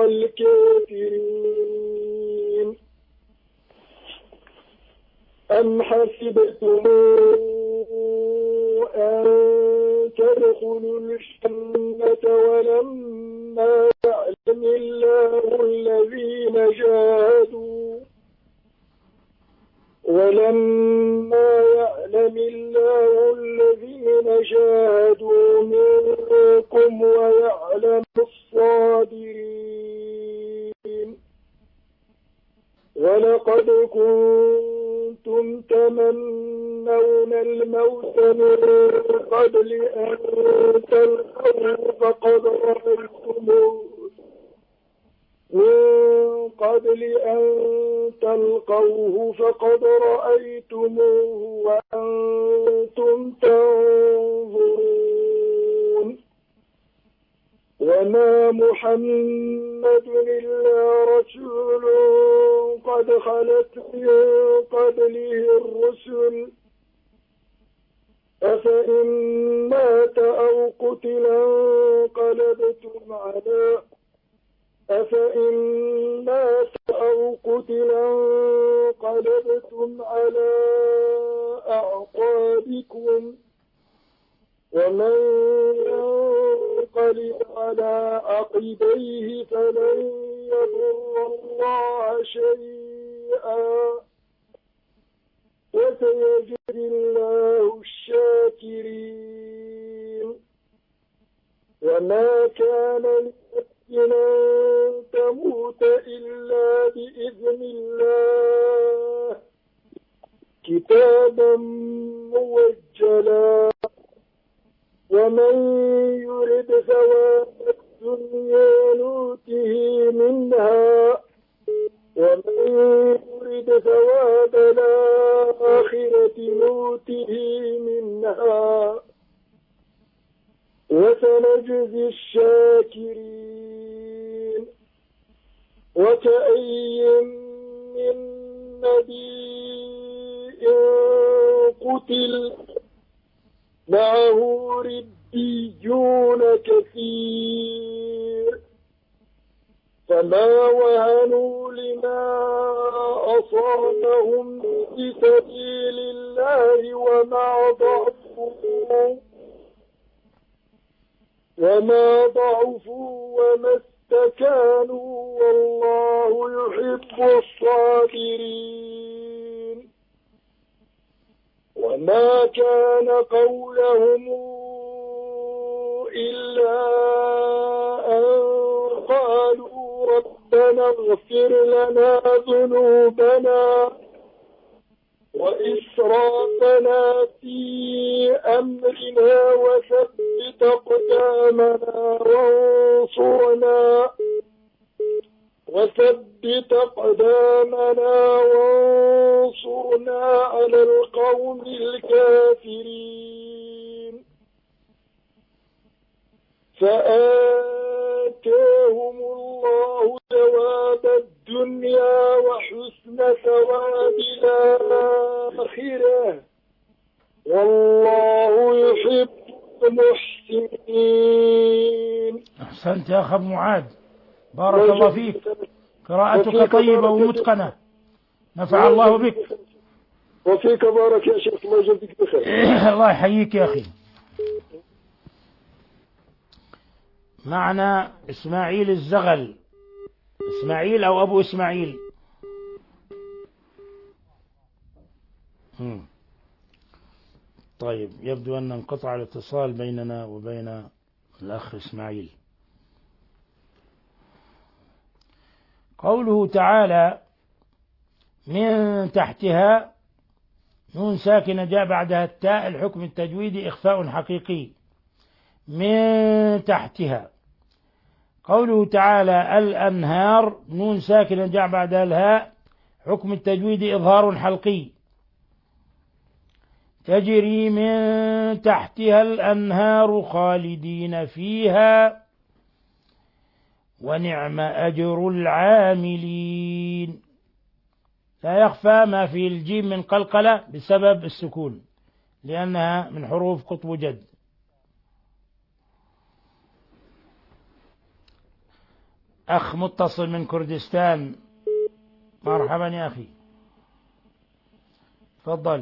[SPEAKER 11] الكافرين أم حسبتم أن تدخلوا الجنة ولما يعلم الله الذين جاهدوا ولما يعلم الله الذين جاهدوا منكم ويعلم الصابرين ولقد كنتم تمنون الموت من قبل أن تلقوه فقد رأيتموه من قبل أن تلقوه فقد رأيتموه وأنتم تنظرون وما محمد إلا رسول قد خلت من قبله الرسل أفإن مات أو قتل انقلبتم على أفإن مات أو قتلا انقلبتم على أعقابكم ومن ينقلب على عقبيه فلن يضر الله شيئا وسيجزي الله الشاكرين. وما كان لنفس أن تموت إلا بإذن الله كتابا موجلا ومن يرد ثواب الدنيا نؤته منها ومن يرد ثواب الآخرة نؤته منها وسنجزي الشاكرين. وكأي من نبي قتل معه ربيون كثير فما وهنوا لما أصابهم في سبيل الله وما ضعفوا وما ضعفوا وما استكانوا والله يحب الصابرين. وما كان قولهم إلا أن قالوا ربنا اغفر لنا ذنوبنا وإسرافنا في أمرنا وثبت أقدامنا وانصرنا وثبت أقدامنا وانصرنا على القوم الكافرين. فآتاهم الله ثواب الدنيا وحسن ثواب الآخرة والله يحب المحسنين.
[SPEAKER 4] أحسنت يا أخ معاذ، بارك الله فيك، قراءتك طيبة ومتقنة، نفع الله بك.
[SPEAKER 11] وفيك بارك يا شيخ، الله يجزيك بخير.
[SPEAKER 4] الله يحييك يا أخي. معنا إسماعيل الزغل، إسماعيل أو أبو إسماعيل. طيب، يبدو أن انقطع الاتصال بيننا وبين الأخ إسماعيل. قوله تعالى من تحتها، نون ساكنة جاء بعدها التاء، الحكم التجويدي إخفاء حقيقي، من تحتها. قوله تعالى الأنهار، نون ساكنة جاء بعدها الهاء، حكم التجويدي إظهار حلقي، تجري من تحتها الأنهار خالدين فيها ونعم أجر العاملين. لا يخفى ما في الجيم من قلقلة بسبب السكون، لأنها من حروف قطب جد. أخ متصل من كردستان، مرحبا يا أخي، تفضل.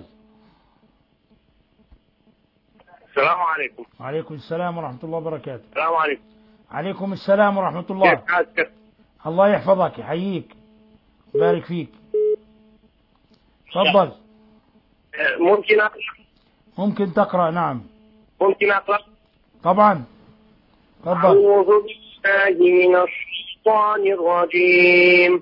[SPEAKER 9] السلام عليكم.
[SPEAKER 4] وعليكم السلام ورحمة الله وبركاته.
[SPEAKER 9] السلام عليكم.
[SPEAKER 4] عليكم السلام ورحمة الله. الله يحفظك، يحييك، بارك فيك. تفضل.
[SPEAKER 9] ممكن أقرأ؟
[SPEAKER 4] ممكن تقرأ، نعم.
[SPEAKER 9] ممكن أقرأ؟
[SPEAKER 4] طبعا، تفضل.
[SPEAKER 9] أعوذ بالله من الشيطان الرجيم.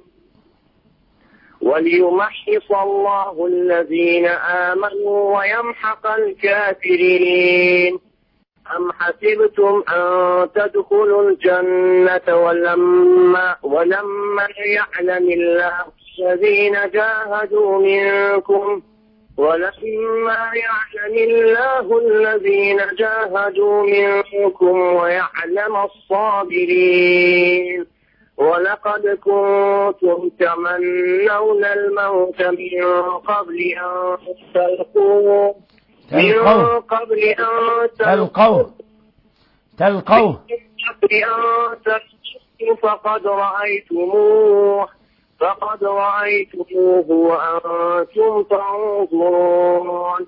[SPEAKER 9] وليمحص الله الذين آمنوا ويمحق الكافرين. أم حسبتم أن تدخلوا الجنة ولما ولما يعلم الله الذين جاهدوا منكم ولما يعلم الله الذين جاهدوا منكم ويعلم الصابرين. ولقد كنتم تمنون الموت من قبل أن تلقوه من قبل أن
[SPEAKER 4] تلقوه تلقوه
[SPEAKER 9] فقد رأيتموه فقد رأيتموه وأنتم تنظرون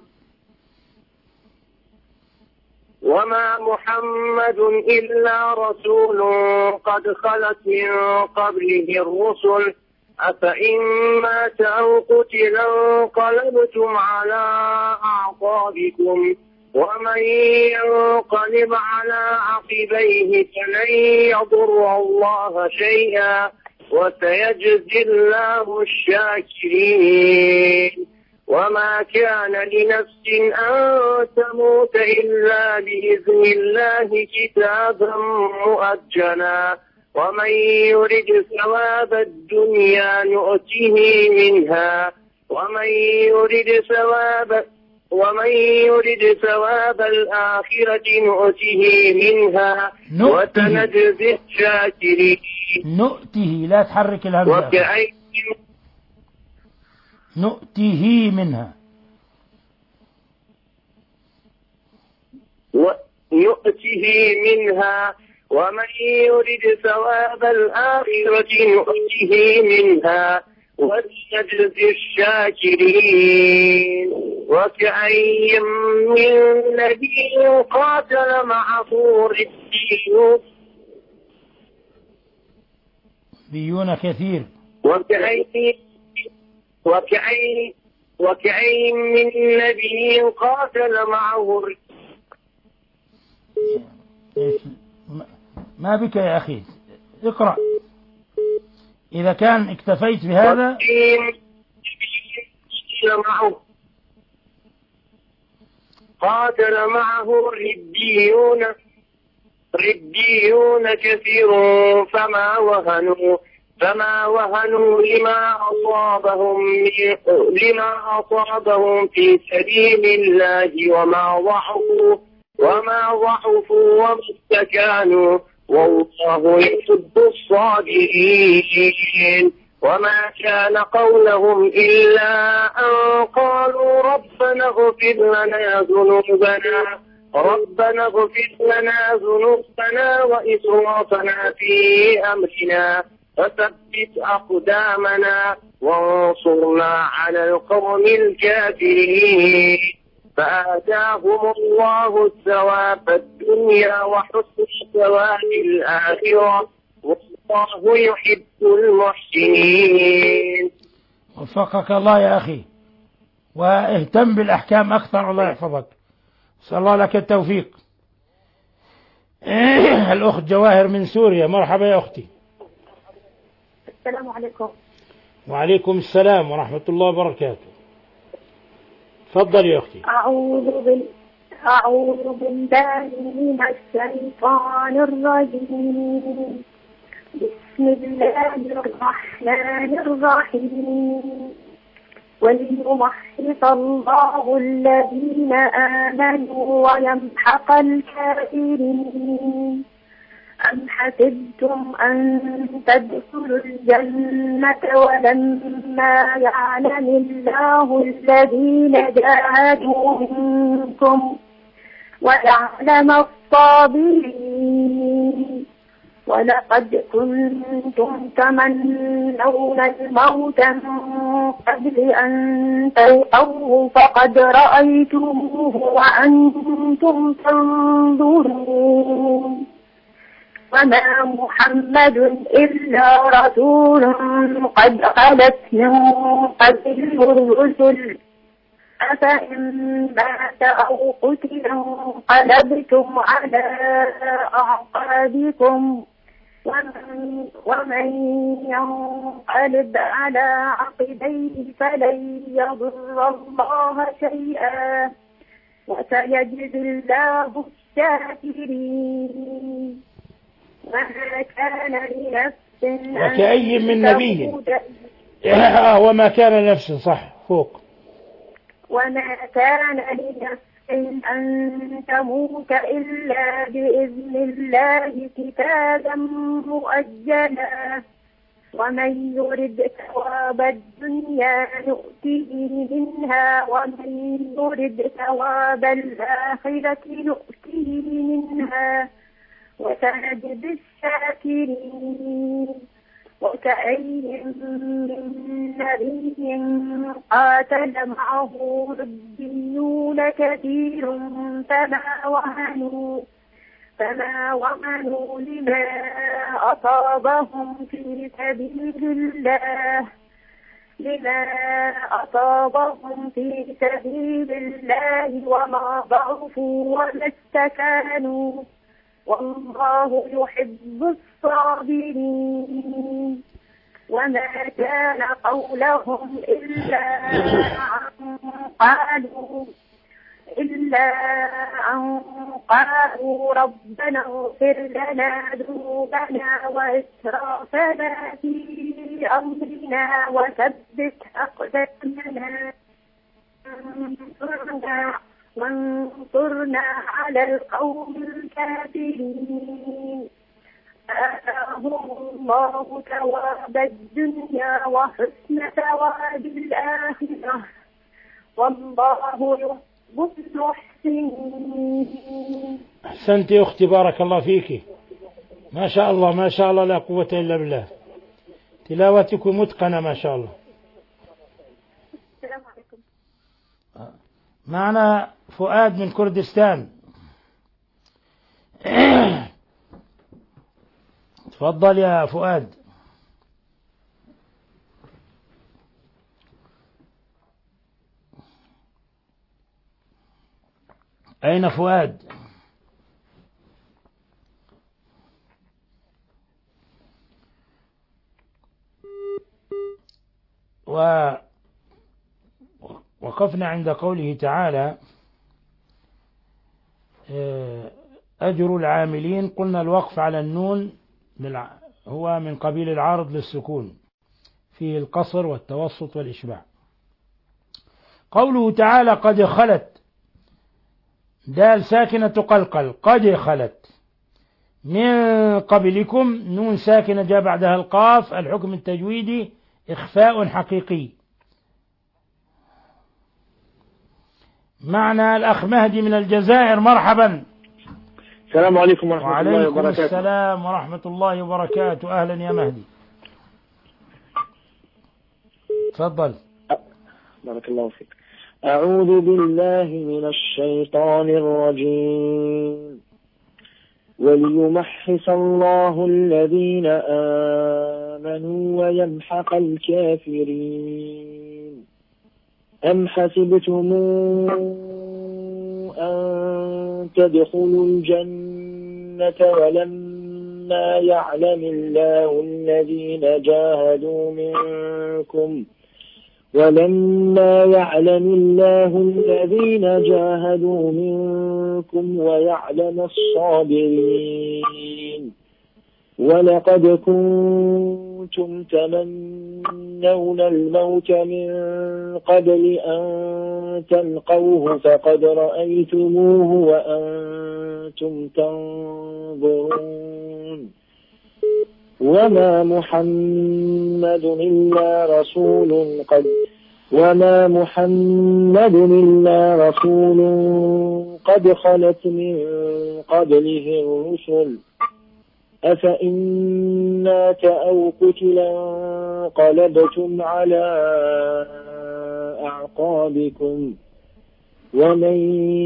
[SPEAKER 9] وما محمد إلا رسول قد خلت من قبله الرسل أفإن مات أو قتل انقلبتم على أعقابكم ومن ينقلب على عقبيه فلن يضر الله شيئا وسيجزي الله الشاكرين وما كان لنفس أن تموت إلا بإذن الله كتابا مؤجلا ومن يرد ثواب الدنيا نؤته منها ومن يرد ثواب ومن يرد ثواب الآخرة نؤته منها وسنجزي الشاكرين.
[SPEAKER 4] نؤته لا تحرك الهمزة.
[SPEAKER 9] وكأي
[SPEAKER 4] نؤته منها
[SPEAKER 9] ونؤته منها ومن يرد ثواب الآخرة نؤته منها وسنجزي الشاكرين. وكأي من نبي قاتل معه ربيون
[SPEAKER 4] بيون كثير
[SPEAKER 9] وكأي وكأي وكأي من نبي قاتل معه
[SPEAKER 4] ما بك يا أخي اقرأ إذا كان اكتفيت بهذا.
[SPEAKER 9] قاتل معه ربيون ربيون كثير فما وهنوا فما وهنوا لما أصابهم لما أصابهم في سبيل الله وما ضعفوا وما ضعفوا وما استكانوا والله يحب الصابرين. وما كان قولهم إلا أن قالوا ربنا اغفر لنا ذنوبنا ربنا اغفر لنا ذنوبنا وإسرافنا في أمرنا فثبت أقدامنا وانصرنا على القوم الكافرين. فآتاهم الله الثواب الدنيا وحسن ثواب الآخرة والله يحب المحسنين.
[SPEAKER 4] وفقك الله يا أخي واهتم بالأحكام أكثر الله يحفظك. صلى الله لك التوفيق. الأخت جواهر من سوريا مرحبا يا أختي.
[SPEAKER 12] السلام عليكم.
[SPEAKER 4] وعليكم السلام ورحمة الله وبركاته. تفضل يا أختي.
[SPEAKER 12] أعوذ بال أعوذ بالله من الشيطان الرجيم. بسم الله الرحمن الرحيم. وليمحص الله الذين آمنوا ويمحق الكافرين. أم حسبتم أن تدخلوا الجنة ولما يعلم الله الذين جاهدوا منكم ويعلم الصابرين. ولقد كنتم تمنون الموت من قبل أن تلقوه فقد رأيتموه وأنتم تنظرون. وما محمد إلا رسول قد خلت من قبله الرسل أفإن مات أو قتل انقلبتم على أعقابكم ومن, ومن ينقلب على عقبيه فلن يضر الله شيئا وسيجزي الله الشاكرين. وما كان لنفس
[SPEAKER 4] وكأي من نبي وما كان لنفس صح فوق.
[SPEAKER 12] وما كان لنفس أن تموت إلا بإذن الله كتابا مؤجلا ومن يرد ثواب الدنيا نؤته منها ومن يرد ثواب الآخرة نؤته منها وسنجزي الشاكرين. وكأي من نبي قاتل معه ربيون كثير فما وهنوا فما وهنوا لما أصابهم في سبيل الله لما أصابهم في سبيل الله وما ضعفوا وما استكانوا والله يحب الصابرين وما كان قولهم إلا أن قالوا إلا أن قالوا ربنا اغفر لنا ذنوبنا وإسرافنا في أمرنا وثبت أقدامنا وانصرنا, وانصرنا على القوم الكافرين آتاهم الله ثواب الدنيا وحسن ثواب الآخرة والله يحب
[SPEAKER 4] أحسنت يا أختي بارك الله فيك ما شاء الله ما شاء الله لا قوة إلا بالله تلاوتك متقنة ما شاء الله.
[SPEAKER 12] السلام عليكم.
[SPEAKER 4] معنا فؤاد من كردستان. تفضل يا فؤاد. أين فؤاد؟ ووقفنا عند قوله تعالى أجر العاملين. قلنا الوقف على النون هو من قبيل العارض للسكون فيه القصر والتوسط والإشباع. قوله تعالى قد خلت دال ساكنة تقلقل قد خلت من قبلكم نون ساكنة جاء بعدها القاف. الحكم التجويدي إخفاء حقيقي. معنا الأخ مهدي من الجزائر. مرحبا.
[SPEAKER 11] السلام عليكم ورحمة الله وبركاته.
[SPEAKER 4] وعليكم السلام ورحمة الله وبركاته. أهلا يا مهدي تفضل.
[SPEAKER 11] بارك الله فيك. أعوذ بالله من الشيطان الرجيم. وليمحص الله الذين آمنوا ويمحق الكافرين. أم حسبتم أن تدخلوا الجنة ولما يعلم الله الذين جاهدوا منكم ولما يعلم الله الذين جاهدوا منكم ويعلم الصابرين. ولقد كنتم تمنون الموت من قبل أن تلقوه فقد رأيتموه وأنتم تنظرون. وما محمد إلا رسول قد وما محمد إلا رسول قد خلت من قبله الرسل أفإن مات أو قتلا انقلبتم على أعقابكم ومن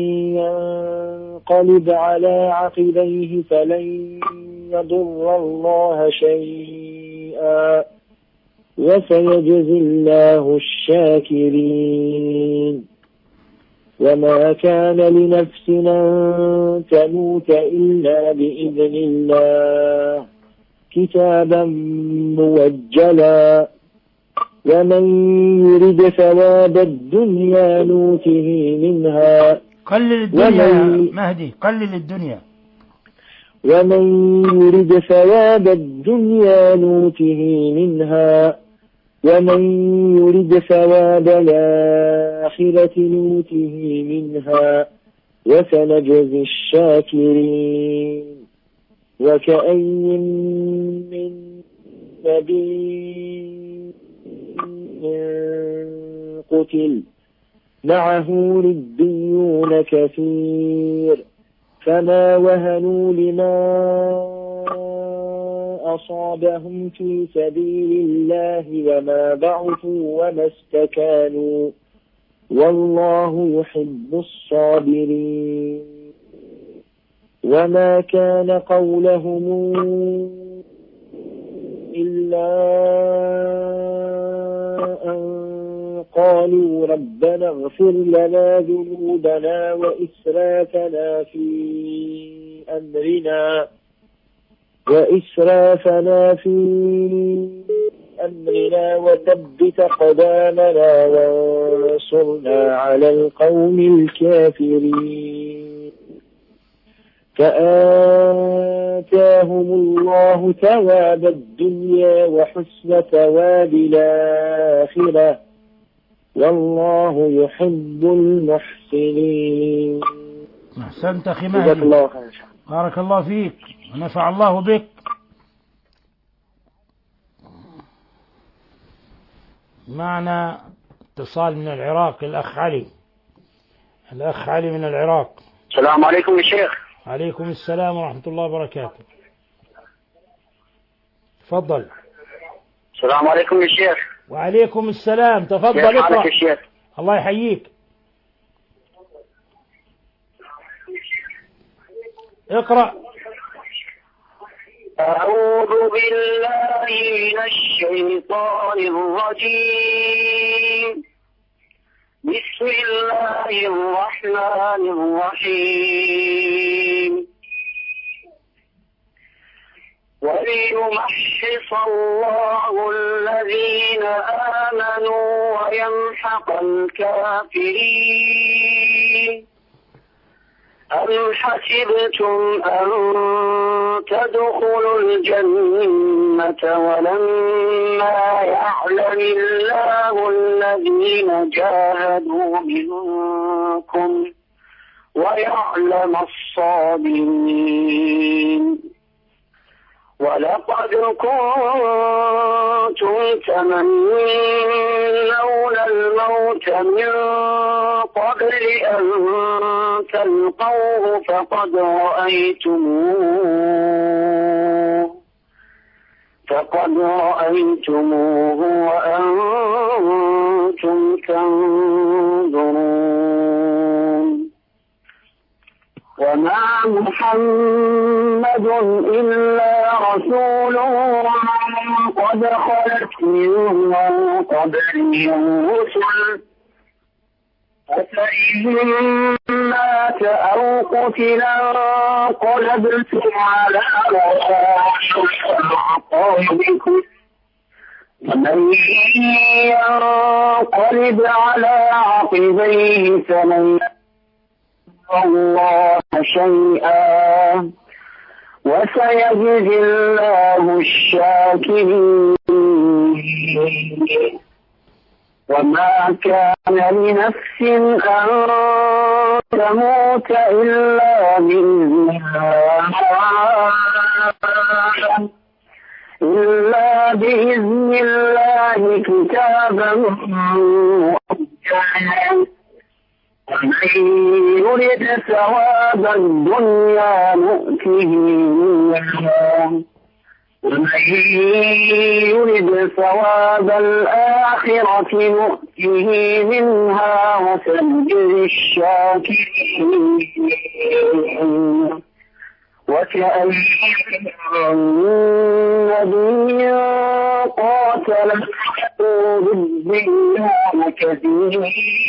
[SPEAKER 11] ينقلب على عقبيه فلن يضر الله شيئا وسيجزي الله الشاكرين. وما كان لنفس أن تموت إلا بإذن الله كتابا موجلا. ومن يرد ثواب الدنيا نوته منها.
[SPEAKER 4] قلل الدنيا يا مهدي قلل الدنيا.
[SPEAKER 11] ومن يرد ثواب الدنيا نوته منها ومن يرد ثواب الآخرة نوته منها وسنجزي الشاكرين. وكأي من نبي قتل معه ربيون كثير فما وهنوا لما
[SPEAKER 13] أصابهم في سبيل الله وما ضعفوا وما استكانوا والله يحب الصابرين وما كان قولهم إلا أن قالوا ربنا اغفر لنا ذنوبنا وإسرافنا في أمرنا وإسرافنا في أمرنا وثبت قدامنا وانصرنا على القوم الكافرين فآتاهم الله ثواب الدنيا وحسن ثواب الآخرة والله يحب المحسنين.
[SPEAKER 4] أحسنت أخي مهدي، بارك الله فيك ونفع الله بك. معنا اتصال من العراق، الأخ علي. الأخ علي من العراق.
[SPEAKER 9] السلام عليكم يا شيخ.
[SPEAKER 4] عليكم السلام ورحمة الله وبركاته. تفضل.
[SPEAKER 9] السلام عليكم يا شيخ.
[SPEAKER 4] وعليكم السلام، تفضل اقرأ.
[SPEAKER 9] الشيخ.
[SPEAKER 4] الله يحييك. اقرأ.
[SPEAKER 9] أعوذ بالله من الشيطان الرجيم. بسم الله الرحمن الرحيم. وليمحص الله الذين آمنوا ويمحق الكافرين. أم حسبتم أن تدخلوا الجنة ولما يعلم الله الذين جاهدوا منكم ويعلم الصابرين. ولقد كنتم تمنون الموت من قبل أن تلقوه فقد رأيتموه فقد رأيتموه وأنتم تنظرون. وما محمد إلا رسول قد خلت من قبله الرسل أفإن مات أو قتل انقلبتم على أعقابكم ومن ينقلب على عقبيه فلن الله شيئا وسيجزي الله الشاكرين. وما كان لنفس أن تموت إلا بإذن الله إلا بإذن الله كتابا مؤجلا. ومن يرد ثواب الدنيا نؤته منها ومن يرد ثواب الآخرة نؤته منها وسنجزي الشاكرين. وكأين من نبي قاتل بالدنيا كثير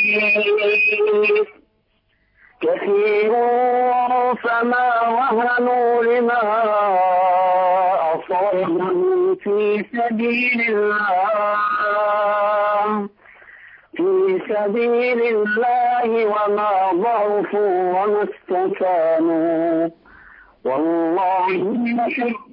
[SPEAKER 9] كثير فما وهنوا لما أصابهم في سبيل الله في سبيل الله وما ضعفوا وما استكانوا والله يحب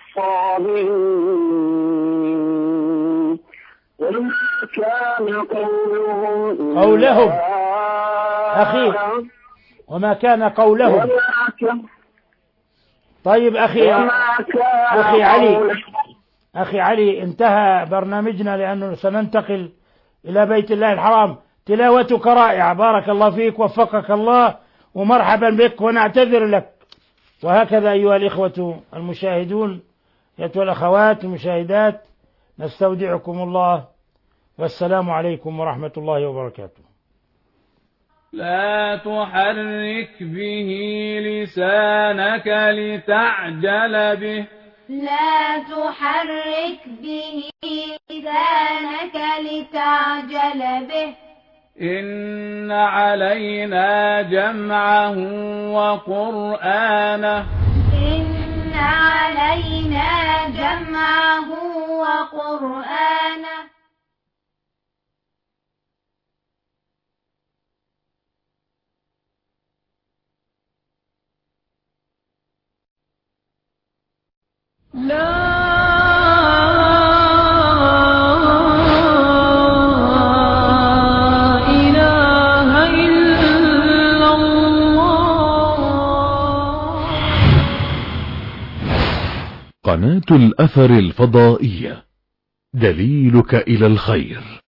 [SPEAKER 9] الصابرين. وما كان قولهم
[SPEAKER 4] قولهم أخي وما كان قولهم. طيب أخي أخي علي أخي علي انتهى برنامجنا لأنه سننتقل إلى بيت الله الحرام. تلاوتك رائعة، بارك الله فيك، وفقك الله ومرحبا بك ونعتذر لك. وهكذا أيها الإخوة المشاهدون أيتها الأخوات المشاهدات، نستودعكم الله، والسلام عليكم ورحمة الله وبركاته.
[SPEAKER 2] لا تحرك به لسانك لتعجل به
[SPEAKER 14] لا تحرك به لسانك لتعجل به
[SPEAKER 2] إن علينا جمعه وقرآنه
[SPEAKER 14] إن علينا جمعه وقرآنه
[SPEAKER 2] لا إله إلا الله.
[SPEAKER 1] قناة الأثر الفضائية، دليلك إلى الخير.